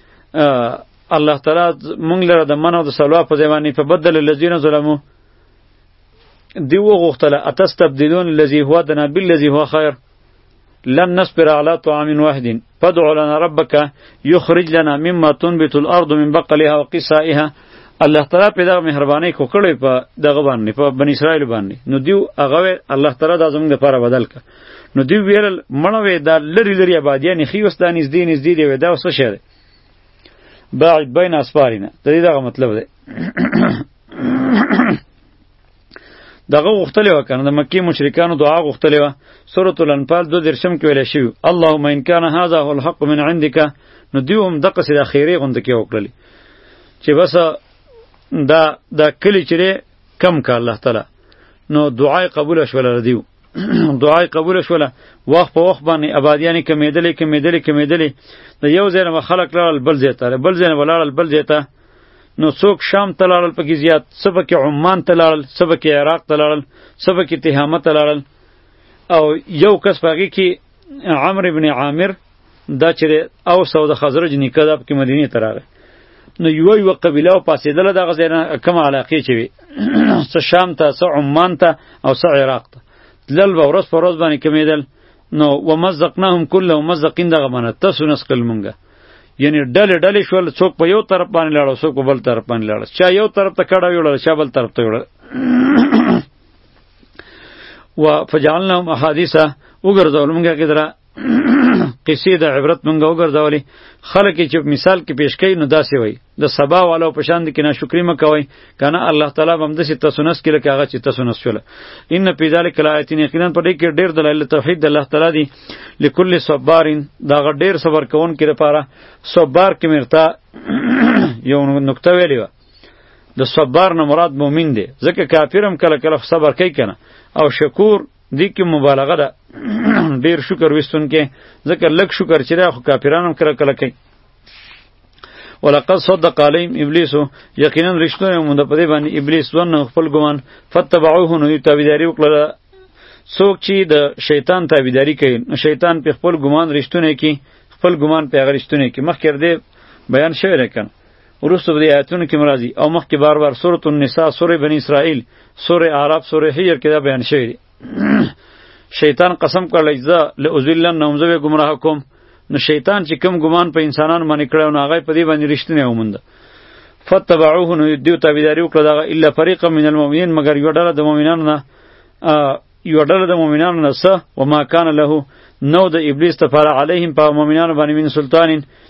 الله تعالی مونږ لره د من او د سلوا په ځای باندې فبدل الذین ظلموا، دیو وغوښتله اتستبدلون الذي هو ادنی بالذي هو خیر، لن نصبر على طعام واحد فادع لنا ربك يخرج لنا مما تنبت الارض من بقلها وقثائها. الله تعالی په دغه مهرباني کو کړی په دغه باندې په بنی اسرائیل باندې. نو دیو هغه الله تعالی د زموږ لپاره بدل ک. نو دیو ویل مړه وې دا لری لری آبادیان خې وستا نږدې دی دا وسه شه باعد بین اسفارنا، د دې دغه مطلب دی. دغه غختلی وکنه د مکی مشرکانو دعا غختلی و. سورۃ الانفال 2 کې ویل شوی اللهم ان کان هذا هو الحق من عندك. نو دیو هم دغه سره اخیری غوند کې وکړلی چې بس دا کلی چې کم کا الله تعالی. نو دعای قبول شول ردیو دعای قبول شول. وخت په وخت باندې آبادیانی کمیدلې د یو ځای نه خلک لاړل بل ځای ته، بل ځای نه ولاړل بل ځای ته. نو څوک شام ته لاړل پکې زیات، څه پکې عمان ته لاړل، څه پکې عراق ته لاړل، څه پکې تهامه ته لاړل. او یو کس په هغې کې عمرو بن عامر دا چې اوس او د خزرج نیکه دا پکې مدینې ته راغی. نو یو قبیله او پاسېدله دغه ځای نه کومه علاقې چې وي څه شام ته، څه عمان ته او څه عراق ته تلل به ورځ په ورځ باندې کمیدل. نو ومزقناهم کله ممزقین دغه معنی تاسو نسقل مونږه، یعنی ډلې شول، څوک په یو طرف باندې لاړو، څوک په بل طرف باندې لاړو، چا یو طرف ته کډه ویوړل، چا بل طرف ته ویوړل. و فجعلناهم احادیث، وګرځول مونږ هغې دره قصې د عبرت مونږ وګرځولې. خلک چې مثال کې پیش کوي نو داسې وایي د سبا والو په شان دي کې ناشکري مه کوئ که نه الله تعالی به همداسې تاسو نس کړي لکه هغه چې تاسو نس شوله. ان فی ذلک لآیات، یقینا په دې کې ډېر دلایل توحید د الله تعالی دي. لکل صبار، دا ډېر صبر کوونکي لپاره. صبار کې مرتا یو نکته ویلې وه، د صبار نه مراد مؤمن دی، ځکه کافر هم کله کله صبر کوي کنه. او شکور دی کې مبالغه ده، ډیر شکر وستونکي، ځکه لږ شکر چې دا خو کافرانو هم کله کله کوي. ولقد صدق عليهم ابلیس، یقینا رښتونه مونږ په دې باندې ابلیس ونه خپل ګمان، فتبعوه، نو تابعداري وکړه. څوک چې د شیطان تابعداري کوي نو شیطان په خپل ګمان رښتونه کوي، خپل ګمان په هغه رښتونه کوي. مخکې دې بیان شوی دی کنه وروسته په آیاتونو کې مرাজি او مخکې بار بار سورۃ النساء، سورې بنی اسرائیل، سورې اعراف، سورې حجر کې دا بیان شوی دی. شیطان قسم کړل چې لأذلنهم زه به گمراه کوم. نو شیطان چې کوم ګمان په انسانانو باندې کړو نو هغه په دې باندې رښتینی وموند. فتبعوه نو دیو تابعداري وکړه دغه الا فريقا من المؤمنین، مگر یو ډله د مؤمنانو نه څه وما کان له نو د ابلیس لپاره علیهم په مؤمنانو باندې من سلطان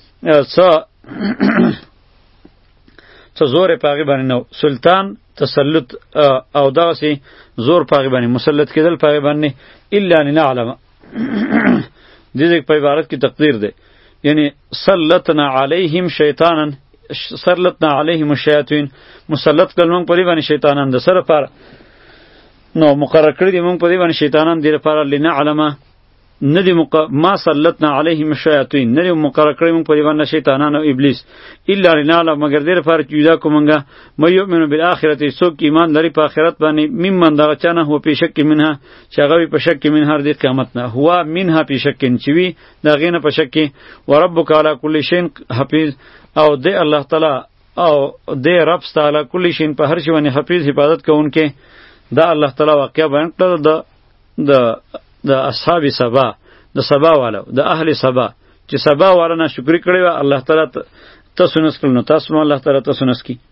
څه زور په هغې باندې نو سلطان تسلط او دغسې زور په هغې باندې مسلط کېدل په هغې باندې الا لنعلم. دې ځای په عبارت کې تقدیر دی، یعنی سلطنا علیهم شیطانا، سلطنا علیهم الشیاطین، مسلط کړل موږ په دې باندې شیطانان د سره لپاره، نو مقرر کړي دي موږ په دې باندې شیطانان دې لپاره لنعلم، ندی ما سلطنا علیهم الشیاطین، ندی مقرر کړی موږ په دې باندې شیطانان او ابلیس الا لنعلم، مگر دې لپاره چې جدا کوو موږ مې یؤمن بالآخرة، څوک ایمان لري په آخرت باندې، ممن دغه چا نه هو په شک منها، چې هغه وي په شک منها د قیامت نه، هو منها په شک چې وي د هغې نه په شک، وربک علی کل شیء حفیظ، او دې الله تعالی او دې رب ستا علی کل شیء په هر شي باندې حفیظ، حفاظت کوونکی. دا الله تعالی واقعا بیان کړل د اصحاب سبا، د سبا والو، د اهل سبا، چې سبا والا نه شکر کړی و الله تعالی تاسو نس کړل، نو تاسو الله تعالی تاسو نس کی.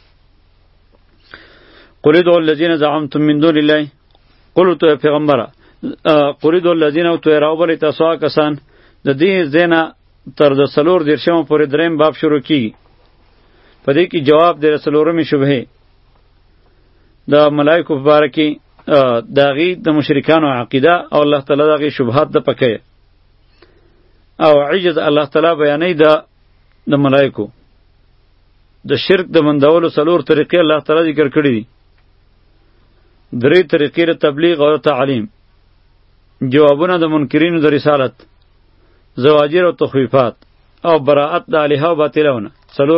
قل ادعوا الذین زعمتم من دون الله، قل تو پیغمبره قل ادعوا الذین او تو راوبل تاسو کسان د دې زینا تر د سلور دیرشم پورې دریم باب شروع کیږي. په دې کې جواب د رسولورمې شبهه د ملائکه مبارکی داغی د مشرکانو عقیده او الله تعالی داغی شبهات د پکې او عجز الله تعالی بیانې د ملائکو د شرک د مندولو څلور طریقې الله تعالی ذکر کړې دي. درې طریقې د تبلیغ او تعلیم، جوابونه د منکرینو د رسالت، زواجر او تخویفات او براءت د الها او باطلونه،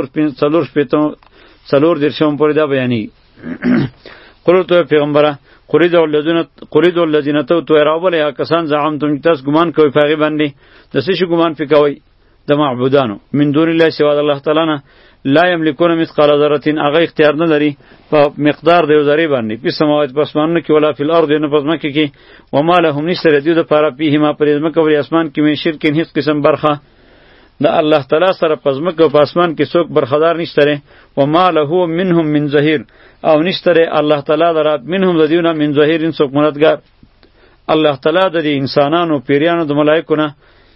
څلور دیرشم پورې دا بیانې. قل تو پیغمبره قریدو الذین تو راوبل یا کسان زعمتم چې تاسو ګمان کوئ په هغې باندې، د څه شي ګمان پې کوئ؟ د معبودانو من دون الله سوا د الله تعالی نه، لا یملکون مثقال ذرة، هغه اختیار نه لري په مقدار د یو ذرې باندې، په سماوات په اسمانونو کې ولا فی الارض، نه په ځمکه کې، وما لهم نشته د دوی دپاره فیهما په ځمکه او اسمان کې من شرک هیڅ قسم برخه د الله تعالی سره په ځمکه او په اسمان کې څوک برخدار نشته، وما له منهم من ظهیر، او نشته الله تعالی لره منهم د دیونه من ظهیر څوک مددگار. الله تعالی د انسانانو، پیریانو، د ملائکو نه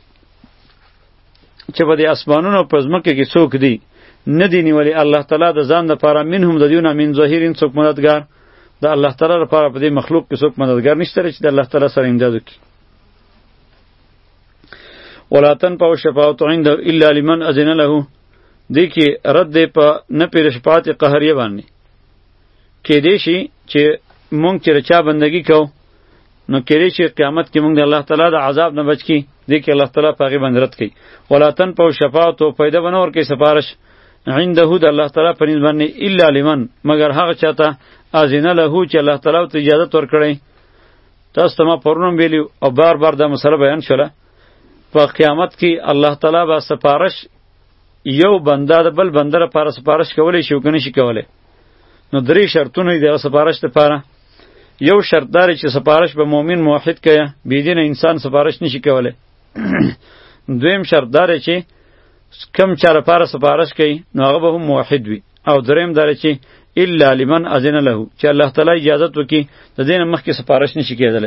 چې په دې اسمانونو او په ځمکه کې څوک دی نه دی نیولی الله تعالی د ځان لپاره منهم د دیونه من ظهیر څوک مددگار. د الله تعالی لپاره په دې مخلوق کې څوک مددگار نشته چې د الله تعالی سره امداد وکړي. ولا تنفع الشفاعة عنده الا لمن اذن له، دې کې رد په نه پیر شفاعت قهریه باندې کې دی شي چې مونږ چې چا بندگی کو نو کېږي چې قیامت کې مونږ د الله تعالی د عذاب نه بچ کی، دې کې الله تعالی په هغې باندې رد کوي. ولا تنفع الشفاعة، فایده به نه ورکوي سفارش عنده د الله تعالی په نسبت باندې الا لمن، مگر هغه چاته اذن له چې الله تعالی ته اجازت ورکړی. تاسو ته ما پرون ویلي او بار بار دا مسله بیان شوله، په قیامت کې الله تعالی به سفارش یو بنده د بل بنده لپاره سفارش کولی شي او که نه شي کولی. نو درې شرطونه دي د سفارش لپاره. یو شرط دا چې سفارش به مؤمن موحد کوي، بېدینه انسان سفارش نشي کولی. دویم شرط دا چې کم چا لپاره سفارش کوي نو هغه به هم موحد وي. او دریم دا چې الا لمن اذن له، چې الله تعالی اجازت وکړي د دې نه مخکې سفارش نشي کېدلی.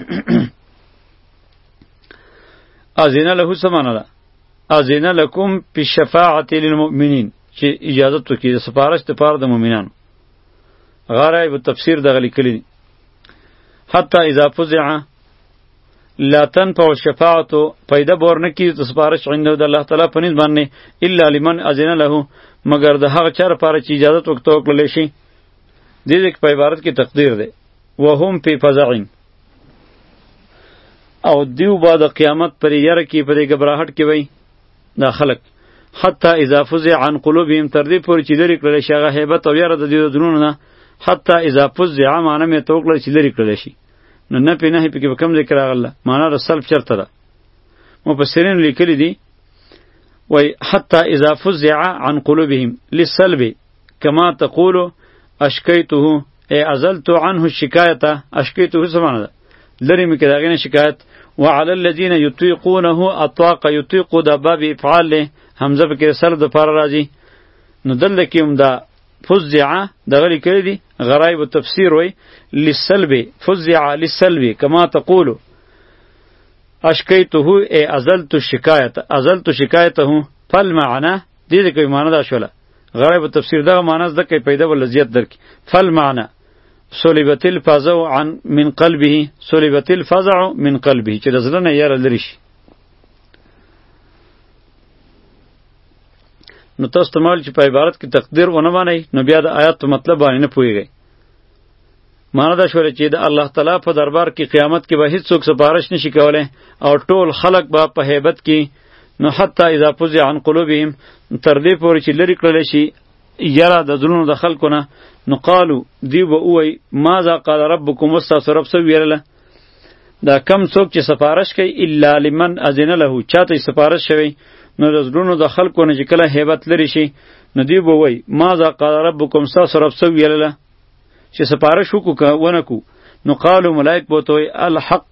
اذن له څه معنی ده؟ اذن لکم بالشفاعة للمؤمنین، چې اجازت وکړي د سفارش لپاره د مؤمنانو. غاره به تفسیر دغه لیکلی دي. حتی اذا فزع لا تنفع الشفاعة، پیدا بور نه کیږي د سفارش عنده د الله تعالی په نسبت باندې الا لمن اذن له، مگر د هغه چا لپاره چې اجازت ورکړل شي. دې په عبارت کې تقدیر ده وهم فی فزعین، او دیو بعد قیامت پر یره کې په دې غبراهټ کې وای دا خلق. حتی اذا فزع عن قلوبهم، تر دې پورې چې لري کړل شي هغه هیبت او یره د دې درونو نه. حتی اذا فزع معنی مې توکل چې لري کړل شي، نو نه په نه په کوم ذکر راغله، معنا د سلب چرته ده. مفسرین لیکلي دي وی حتی اذا فزع عن قلوبهم للسلب کما تقول اشکیته ای ازلت عنه الشکایت اشکیته سمانه ده لری می که داغین شکایت وعلى الذين يطيقونه اطاق يطيق د باب افعال له حمزه بکر سر د پر راځي نو دلته کې هم دا فزع دغه لیکل دي غرایب تفسیر وای للسلب فزع للسلب كما تقول اشکیته ای ازلت شکایته فالمعنى دې کوي معنی دا شوله غرایب تفسیر دغه معنی زده کوي پیدا ول زیات درک فالمعنى صلبت الفزع عن من قلبه صلبت الفزع من قلبه چې دزله نه یاره لري شي نو تاسو ته مال چې په عبارت کې تقدیر ونه مانی نو بیا د آیات په مطلب باندې نه پوهیږئ معنی دا شوله چې د الله تعالی په دربار کې قیامت کې به هیڅ څوک سفارش نشي کولای او ټول خلق به په هیبت کې نو حتی اذا فزع عن قلوبهم تر دې پورې چې لري کړل شي یرا د زړونو د خلکو نه نو قالو دی به وای ماذا قال ربکم واستغفر رب سو ویرله دا کم څوک چې سفارش کوي الا لمن اذن له چاته سفارش شوی نو د زړونو د خلکو نه چې کله هیبت لري شي نو دی به وای ماذا قال ربکم استغفر رب سو ویرله چې سفارش وکړو ونه کو نو قالو ملائک بوته وای الحق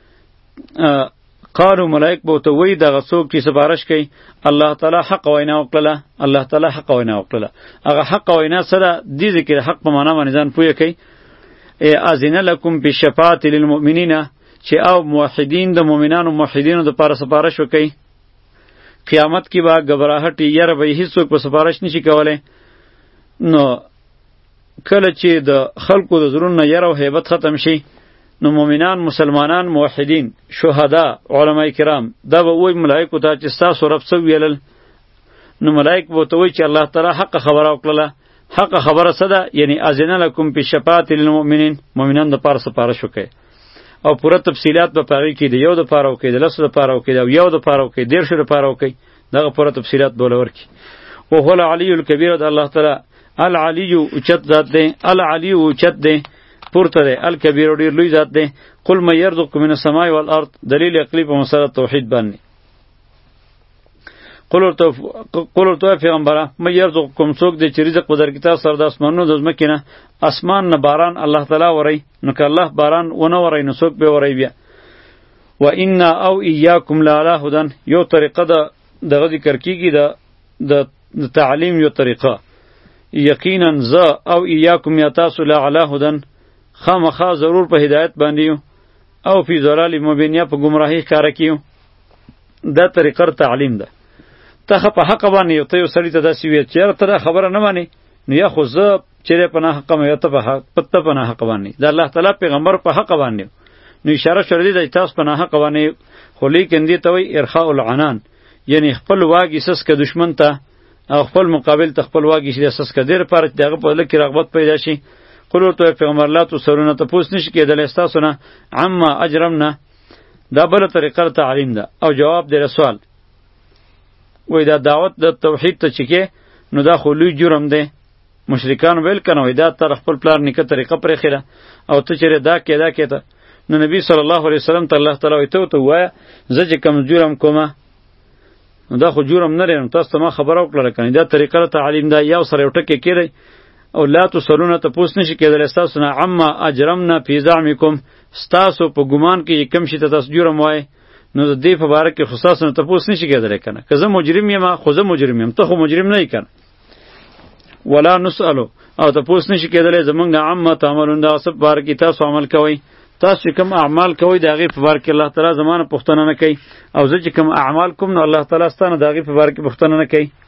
قالو ملائک بوته وای دغه څوک چې سفارش کوي الله تعالی حق وینا وکړه الله تعالی حق وینا وکړه هغه حق وینا سره دې ذکر حق په معنا باندې ځان پوهه کوي اذن لکم بالشفاعه للمؤمنین چې او موحدین د مؤمنانو موحدینو د لپاره سفارش وکړي قیامت کې به غبراهټ یره به هیڅ څوک په سفارش نشي کولای نو کله چې د خلکو د زړونو یره او هیبت ختم شي نو مؤمنان مسلمانان موحدین شهدا علماء کرام دا به وای ملائکه ته چې تاسو رب سو ویلل نو ملائکه به ته وای چې الله تعالی حق خبره وکړه حق خبره صدا یعنی اذن لکم بالشفاعه للمؤمنین مؤمنان د پاره سپارښت وکړي او پوره تفصيلات به پاره کې دی یو د پاره وکړي د لسو د پاره وکړي او یو د پاره وکړي ډیر شو د پاره وکړي دغه پوره تفصيلات بولور کی او هو العلی الکبیر د الله تعالی العلی اوچت ذات دی العلی اوچت دی پورته دی الکبیر ډیر لوی ذات دی قل من یرزقکم من السماء والارض دلیل عقلی په مسله توحید باندې قل تو پیغمبره من یرزقکم څوک دی چې رزق په درکتا سره د اسمانونو د ځمکې نه اسمان نه باران الله تعالی وری نو که الله باران ونه وری نو څوک به وری بیا و انا او ایاکم لعلی هدن یو طریقه دغه ذکر کیږي د تعلیم یو طریقه یقینا ز او ایاکم یا تاسو لعلی هدن خامخا ضرور په هدایت باندې او فی ضلال مبین یا په گمراهی ښکاره کیو دا طریقه تعلیم ده ته په حق باندې یو ته یو سړی ته داسې وي چې ته خبره نه مانی نو یا خو زه چیرې په نه حق مې ته په نه حق باندې دا الله تعالی پیغمبر په حق باندې نو اشاره شردی د تاسو په نه حق باندې خو لیکن دې ته وی ارخاء العنان یعنی خپل واګي سس که دشمن ته او خپل مقابل ته خپل واګي شي سس که ډیر پر دغه په لکه رغبت پیدا شي قولو ته پیغمبر الله تو سرونه ته پوس نشي کېدل تاسو نه عما اجرمنا دا بل طریقه تعلیم ده او جواب دی رسول وای دا دعوت د توحید ته چکه نو دا خو لوی جرم دی مشرکان ویل کنه وای دا تر خپل پلار نیکه طریقه پرې خیره او ته چیرې دا کېده نو نبی صلی الله علیه وسلم ته الله تعالی ته وای زه چې کوم جرم کومه نو دا خو جرم نه لرم تاسو ما خبر او کړل کنه دا طریقه تعلیم دا یو سره وټکه کړی او لا تسلونه ته پوس نشي کېدل تاسو نه عما اجرمنا فی زعمکم تاسو په ګمان کې کم شي تاسو جرم وای نو د دې په باره کې خصاص نه تاسو نشي کېدل کنه که زه مجرم یم خو زه مجرم یم ته خو مجرم نه یې کنه ولا نسالو او تاسو نشي کېدل زمونږ نه عامه تعاملون دا سب باره کې تاسو عمل کوئ تاسو کوم اعمال کوئ دا غي په باره کې الله تعالی زمانه پښتنه نه کوي او زه چې کوم اعمال کوم نو الله تعالی ستانه دا غي په باره کې پښتنه نه کوي